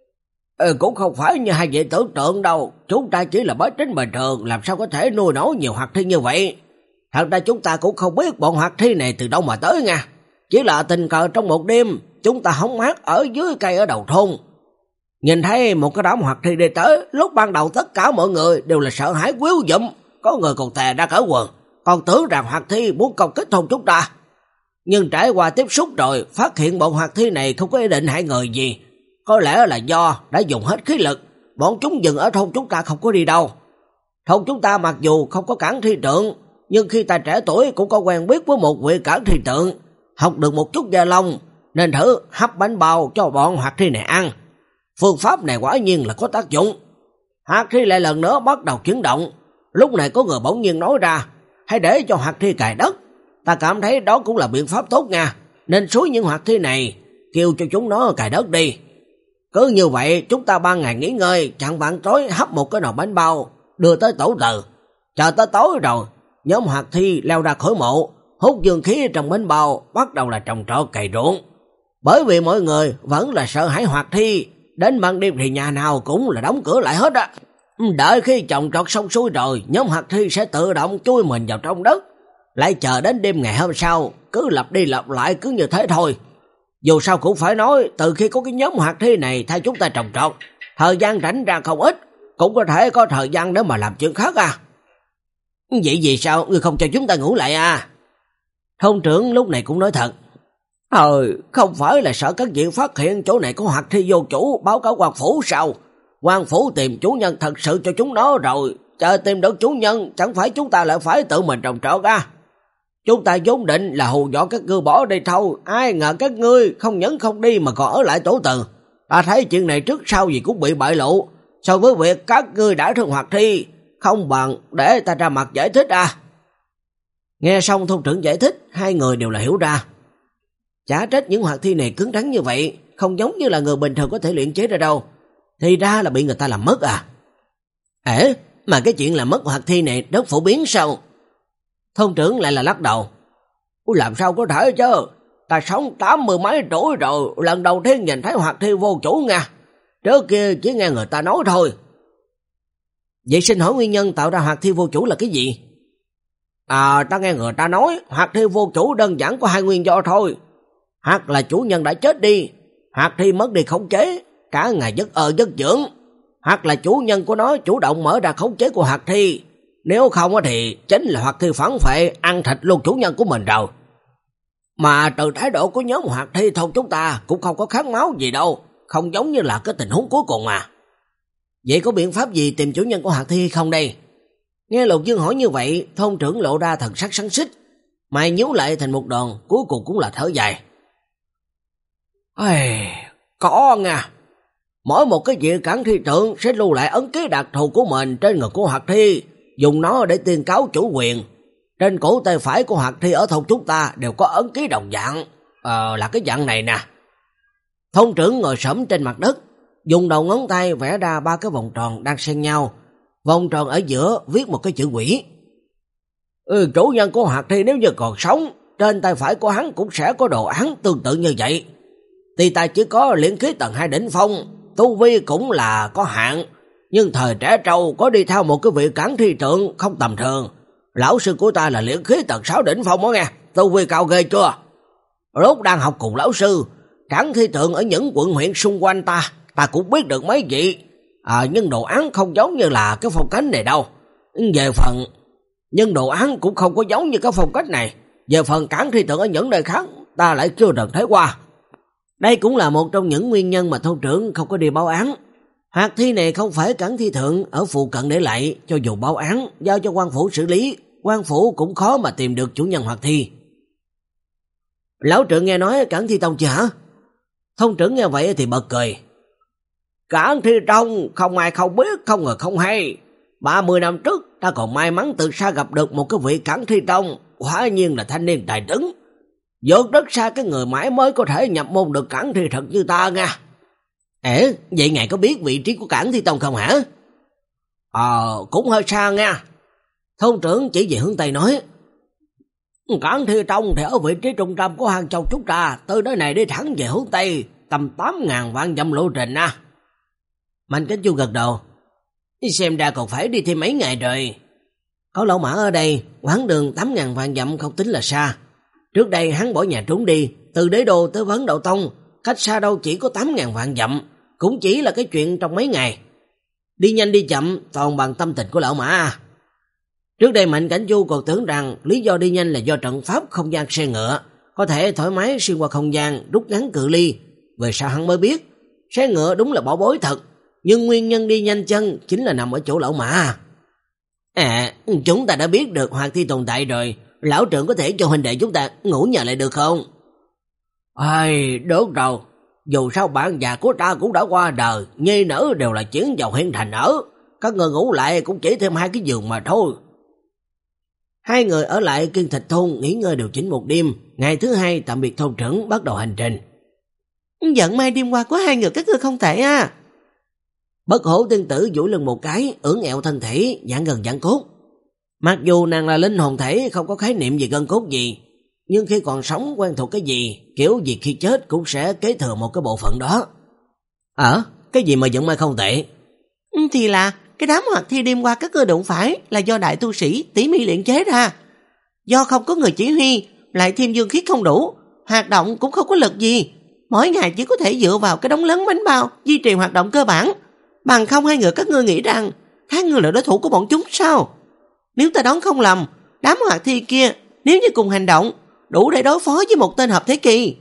Ừ, cũng không phải như hai vị tưởng tượng đâu. Chúng ta chỉ là bá tính bình thường, làm sao có thể nuôi nấu nhiều hoạt thi như vậy. Thật ra chúng ta cũng không biết bọn hoạt thi này từ đâu mà tới nha. Chỉ là tình cờ trong một đêm chúng ta hóng mát ở dưới cây ở đầu thôn. Nhìn thấy một cái đám hoạt thi đi tới, lúc ban đầu tất cả mọi người đều là sợ hãi quýu dụm, có người còn tè ra cởi quần, còn tưởng rằng hoạt thi muốn công kích thôn chúng ta. Nhưng trải qua tiếp xúc rồi, phát hiện bọn hoạt thi này không có ý định hại người gì. Có lẽ là do đã dùng hết khí lực, bọn chúng dừng ở thôn chúng ta không có đi đâu. Thôn chúng ta mặc dù không có cản thi trượng, nhưng khi ta trẻ tuổi cũng có quen biết với một vị cản thi trượng, học được một chút gia long, nên thử hấp bánh bao cho bọn hoạt thi này ăn. Phương pháp này quả nhiên là có tác dụng. Hoạt thi lại lần nữa bắt đầu chuyển động. Lúc này có người bỗng nhiên nói ra, hãy để cho hoạt thi cày đất. Ta cảm thấy đó cũng là biện pháp tốt nha, nên xúi những hoạt thi này kêu cho chúng nó cày đất đi. Cứ như vậy chúng ta ban ngày nghỉ ngơi, chặn bạn tối hấp một cái nồi bánh bao đưa tới tổ từ. Chờ tới tối rồi, nhóm hoạt thi leo ra khỏi mộ, hút dương khí trong bánh bao, bắt đầu là trồng trọt cày ruộng. Bởi vì mọi người vẫn là sợ hãi hoạt thi, đến ban đêm thì nhà nào cũng là đóng cửa lại hết á. Đợi khi trồng trọt xong xuôi rồi, nhóm hoạt thi sẽ tự động chui mình vào trong đất, lại chờ đến đêm ngày hôm sau, cứ lặp đi lặp lại cứ như thế thôi. Dù sao cũng phải nói, từ khi có cái nhóm hoạt thi này thay chúng ta trồng trọt, thời gian rảnh ra không ít, cũng có thể có thời gian để mà làm chuyện khác à. Vậy vì sao ngươi không cho chúng ta ngủ lại à? Thôn trưởng lúc này cũng nói thật. Ờ, không phải là sợ các vị phát hiện chỗ này có hoạt thi vô chủ báo cáo quan phủ sao? Quan phủ tìm chủ nhân thật sự cho chúng nó rồi, chờ tìm được chủ nhân chẳng phải chúng ta lại phải tự mình trồng trọt à? Chúng ta vốn định là hù dọa các ngươi bỏ đi thôi, ai ngờ các ngươi không nhẫn không đi mà còn ở lại tổ từ. Ta thấy chuyện này trước sau gì cũng bị bại lộ, so với việc các ngươi đã thương hoạt thi, không bằng để ta ra mặt giải thích à. Nghe xong thôn trưởng giải thích, hai người đều là hiểu ra. Chả trách những hoạt thi này cứng rắn như vậy, không giống như là người bình thường có thể luyện chế ra đâu. Thì ra là bị người ta làm mất à. Ê, mà cái chuyện làm mất hoạt thi này rất phổ biến sao? Thôn trưởng lại là lắc đầu. Ủa làm sao có thể chứ? Ta sống tám mươi mấy tuổi rồi, lần đầu tiên nhìn thấy hoạt thi vô chủ nha. Trước kia chỉ nghe người ta nói thôi. Vậy xin hỏi nguyên nhân tạo ra hoạt thi vô chủ là cái gì? À, ta nghe người ta nói hoạt thi vô chủ đơn giản có hai nguyên do thôi. Hoặc là chủ nhân đã chết đi, hoạt thi mất đi khống chế, cả ngày giấc ơ giấc dưỡng. Hoặc là chủ nhân của nó chủ động mở ra khống chế của hoạt thi. Nếu không thì chính là hoạt thi phản phệ ăn thịt luôn chủ nhân của mình rồi. Mà từ thái độ của nhóm hoạt thi thôn chúng ta cũng không có khát máu gì đâu, không giống như là cái tình huống cuối cùng mà. Vậy có biện pháp gì tìm chủ nhân của hoạt thi không đây? Nghe Lục Dương hỏi như vậy, thôn trưởng lộ ra thần sắc sắn xích, mày nhíu lại thành một đòn, cuối cùng cũng là thở dài. Ây, có nha. Mỗi một cái vị cản thi trưởng sẽ lưu lại ấn ký đặc thù của mình trên người của hoạt thi, dùng nó để tuyên cáo chủ quyền. Trên cổ tay phải của hoạt thi ở thôn chúng ta đều có ấn ký đồng dạng. Ờ, là cái dạng này nè. Thôn trưởng ngồi xổm trên mặt đất, dùng đầu ngón tay vẽ ra ba cái vòng tròn đang xen nhau. Vòng tròn ở giữa viết một cái chữ quỷ. Ừ, chủ nhân của hoạt thi nếu như còn sống, trên tay phải của hắn cũng sẽ có đồ án tương tự như vậy. Thì ta chỉ có luyện khí tầng hai đỉnh phong, tu vi cũng là có hạn, nhưng thời trẻ trâu có đi theo một cái vị cản thi trưởng không tầm thường. Lão sư của ta là luyện khí tầng sáu đỉnh phong đó nghe, tu vi cao ghê chưa? Lúc đang học cùng lão sư, cản thi trưởng ở những quận huyện xung quanh ta, ta cũng biết được mấy vị. À, nhưng đồ án không giống như là cái phong cách này đâu. Về phần, nhưng đồ án cũng không có giống như cái phong cách này. Về phần cản thi trưởng ở những nơi khác, ta lại chưa từng thấy qua. Đây cũng là một trong những nguyên nhân mà thôn trưởng không có đi báo án. Hoạt thi này không phải cản thi thượng ở phụ cận để lại, cho dù báo án giao cho quan phủ xử lý, quan phủ cũng khó mà tìm được chủ nhân hoạt thi. Lão trưởng nghe nói cản thi tông chưa hả? Thôn trưởng nghe vậy thì bật cười. Cản thi tông không ai không biết, không ngờ không hay. ba mươi năm trước ta còn may mắn từ xa gặp được một cái vị cản thi tông, quả nhiên là thanh niên tài tấn. Vượt rất xa cái người mãi mới có thể nhập môn được cản thi thật như ta nha. Ê, vậy ngài có biết vị trí của cản thi tông không hả? Ờ, cũng hơi xa nha. Thôn trưởng chỉ về hướng Tây nói. Cản thi tông thì ở vị trí trung tâm của hang châu chúng ta, từ nơi này đi thẳng về hướng Tây, tầm tám ngàn vạn dặm lộ trình à. Mạnh Cảnh Chu gật đầu. Xem ra còn phải đi thêm mấy ngày rồi. Có Lão Mã ở đây, quãng đường tám ngàn vạn dặm không tính là xa. Trước đây hắn bỏ nhà trốn đi, từ Đế Đô tới Vấn Đạo Tông, cách xa đâu chỉ có tám ngàn vạn dặm, cũng chỉ là cái chuyện trong mấy ngày. Đi nhanh đi chậm, toàn bằng tâm tình của Lão Mã. Trước đây Mạnh Cảnh Chu còn tưởng rằng lý do đi nhanh là do trận pháp không gian xe ngựa, có thể thoải mái xuyên qua không gian, rút ngắn cự ly. Về sau hắn mới biết, xe ngựa đúng là bảo bối thật, nhưng nguyên nhân đi nhanh chân chính là nằm ở chỗ Lão Mã. À, chúng ta đã biết được Hoạt Thi tồn tại rồi, lão trưởng có thể cho huynh đệ chúng ta ngủ nhờ lại được không? Ai, được rồi, dù sao bạn già của ta cũng đã qua đời, nhi nữ đều là chuyển vào huyện thành ở, các người ngủ lại cũng chỉ thêm hai cái giường mà thôi. Hai người ở lại Kiên Thịt thôn nghỉ ngơi điều chỉnh một đêm, ngày thứ hai tạm biệt thôn trưởng bắt đầu hành trình. Vận may đêm qua của hai người các ngươi không tệ à. Bất Hổ tiên tử duỗi lưng một cái, ưỡn ẹo thân thể, giãn gần giãn cốt. Mặc dù nàng là linh hồn thể không có khái niệm về gân cốt gì, nhưng khi còn sống quen thuộc cái gì, kiểu gì khi chết cũng sẽ kế thừa một cái bộ phận đó. Ờ, à, cái gì mà vận may không tệ? Thì là cái đám Hoạt Thi đêm qua các ngươi đụng phải là do đại tu sĩ tỉ mỉ luyện chế ra. Do không có người chỉ huy, lại thêm dương khí không đủ, hoạt động cũng không có lực gì. Mỗi ngày chỉ có thể dựa vào cái đống lớn bánh bao duy trì hoạt động cơ bản. Bằng không hai người các ngươi nghĩ rằng hai người là đối thủ của bọn chúng sao? Nếu ta đoán không lầm, đám Hoạt Thi kia nếu như cùng hành động đủ để đối phó với một tên hợp thế kỳ.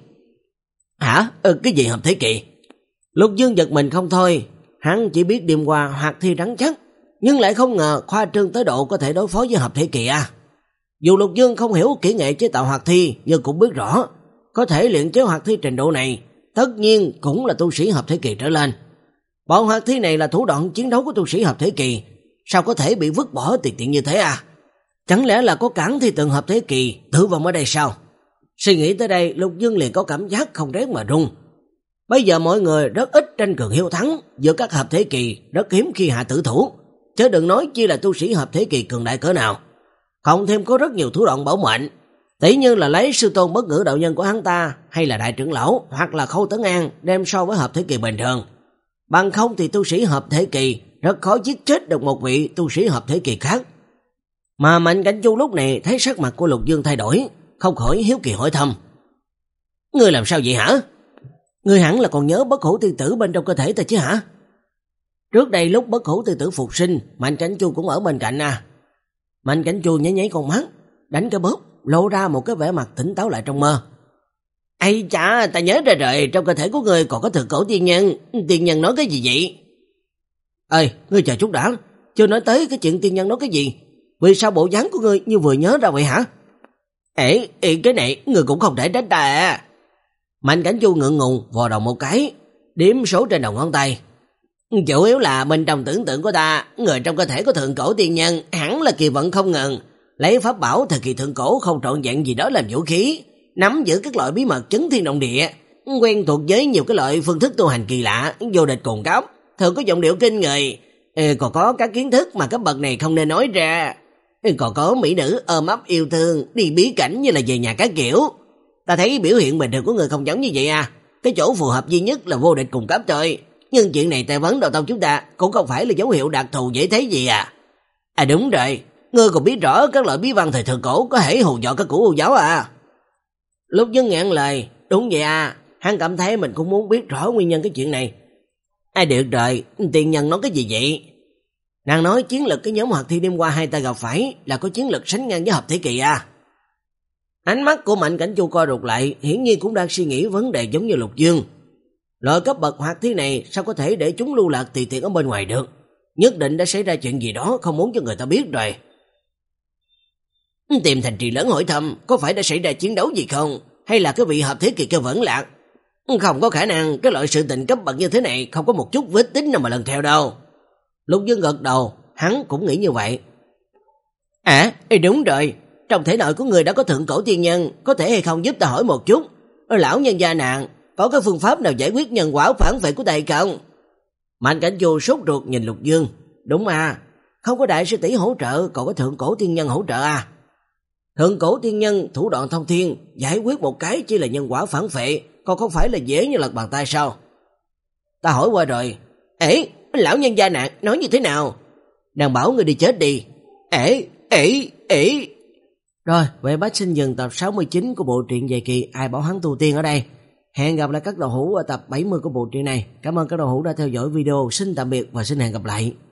Hả? Ừ, cái gì hợp thế kỳ? Lục Dương giật mình không thôi. Hắn chỉ biết đêm qua Hoạt Thi rắn chắc, nhưng lại không ngờ khoa trương tới độ có thể đối phó với hợp thế kỳ à. Dù Lục Dương không hiểu kỹ nghệ chế tạo Hoạt Thi, nhưng cũng biết rõ có thể luyện chế Hoạt Thi trình độ này tất nhiên cũng là tu sĩ hợp thế kỳ trở lên. Bọn Hoạt Thi này là thủ đoạn chiến đấu của tu sĩ hợp thế kỳ, sao có thể bị vứt bỏ tiện tiện như thế à? Chẳng lẽ là có cản thi tượng hợp thế kỳ tử vong ở đây sao? Suy nghĩ tới đây, Lục Dương liền có cảm giác không rét mà run. Bây giờ mọi người rất ít tranh cường hiếu thắng, giữa các hợp thế kỳ rất hiếm khi hạ tử thủ, chứ đừng nói chi là tu sĩ hợp thế kỳ cường đại cỡ nào. Cộng thêm có rất nhiều thủ đoạn bảo mệnh, tỷ như là lấy sư tôn bất ngữ đạo nhân của hắn ta, hay là đại trưởng lão, hoặc là Khâu Tấn An đem so với hợp thế kỳ bình thường. Bằng không thì tu sĩ hợp thể kỳ rất khó giết chết được một vị tu sĩ hợp thể kỳ khác. Mà Mạnh Cảnh Chu lúc này thấy sắc mặt của Lục Dương thay đổi, không khỏi hiếu kỳ hỏi thăm. Ngươi làm sao vậy hả? Ngươi hẳn là còn nhớ Bất Hủ tiên tử bên trong cơ thể ta chứ hả? Trước đây lúc Bất Hủ tiên tử phục sinh, Mạnh Cảnh Chu cũng ở bên cạnh à. Mạnh Cảnh Chu nháy nháy con mắt, đánh cái bóp, lộ ra một cái vẻ mặt tỉnh táo lại trong mơ. Ây chà, ta nhớ ra rồi, trong cơ thể của ngươi còn có thượng cổ tiên nhân. Tiên nhân nói cái gì vậy? Ê, ngươi chờ chút đã, chưa nói tới cái chuyện tiên nhân nói cái gì. Vì sao bộ dáng của ngươi như vừa nhớ ra vậy hả? Ê, ê cái này ngươi cũng không thể trách ta à. Mạnh Cảnh Chu ngượng ngùng vò đầu một cái, điểm số trên đầu ngón tay. Chủ yếu là bên trong tưởng tượng của ta, người trong cơ thể của thượng cổ tiên nhân hẳn là kỳ vận không ngừng, lấy pháp bảo thời kỳ thượng cổ không trọn vẹn gì đó làm vũ khí, nắm giữ các loại bí mật chấn thiên động địa, quen thuộc với nhiều cái loại phương thức tu hành kỳ lạ, vô địch cùng cấp, thường có giọng điệu kinh người, ừ, còn có các kiến thức mà cấp bậc này không nên nói ra, ừ, còn có mỹ nữ ôm ấp yêu thương, đi bí cảnh như là về nhà các kiểu. Ta thấy biểu hiện bình thường của người không giống như vậy à, cái chỗ phù hợp duy nhất là vô địch cùng cấp thôi, nhưng chuyện này tại Vấn Đạo Tông chúng ta cũng không phải là dấu hiệu đặc thù dễ thấy gì à. À đúng rồi, ngươi còn biết rõ các loại bí văn thời thượng cổ có thể hù dọa các củ Âu giáo à. Lục Dương ngạn lời, đúng vậy à, hắn cảm thấy mình cũng muốn biết rõ nguyên nhân cái chuyện này. Ai được rồi, tiền nhân nói cái gì vậy? Nàng nói chiến lực cái nhóm Hoạt Thi đêm qua hai ta gặp phải là có chiến lực sánh ngang với hợp thế kỳ à. Ánh mắt của Mạnh Cảnh Chu co rụt lại, hiển nhiên cũng đang suy nghĩ vấn đề giống như Lục Dương. Loại cấp bậc Hoạt Thi này sao có thể để chúng lưu lạc tùy tiện ở bên ngoài được? Nhất định đã xảy ra chuyện gì đó không muốn cho người ta biết rồi. Tìm thành trì lớn hỏi thăm có phải đã xảy ra chiến đấu gì không, hay là cái vị hợp thế kỳ kia vẫn lạc. Không có khả năng, cái loại sự tình cấp bậc như thế này không có một chút vết tích nào mà lần theo đâu. Lục Dương gật đầu, hắn cũng nghĩ như vậy. À, đúng rồi, trong thể nội của người đã có thượng cổ tiên nhân, có thể hay không giúp ta hỏi một chút, lão nhân gia nạn, có cái phương pháp nào giải quyết nhân quả phản vệ của thầy không? Mạnh Cảnh Chu sốt ruột nhìn Lục Dương. Đúng à, không có đại sư tỷ hỗ trợ, còn có thượng cổ tiên nhân hỗ trợ à? Thượng cổ tiên nhân thủ đoạn thông thiên, giải quyết một cái chỉ là nhân quả phản vệ, còn không phải là dễ như lật bàn tay sao? Ta hỏi qua rồi. Ê, lão nhân gia nạn nói như thế nào? Nàng bảo người đi chết đi. Ê, ê, ê. Rồi, vậy bác xin dừng tập sáu mươi chín của bộ truyện dài kỳ Ai Bảo Hắn Tu Tiên ở đây. Hẹn gặp lại các đầu hữu ở tập bảy mươi của bộ truyện này. Cảm ơn các đầu hữu đã theo dõi video. Xin tạm biệt và xin hẹn gặp lại.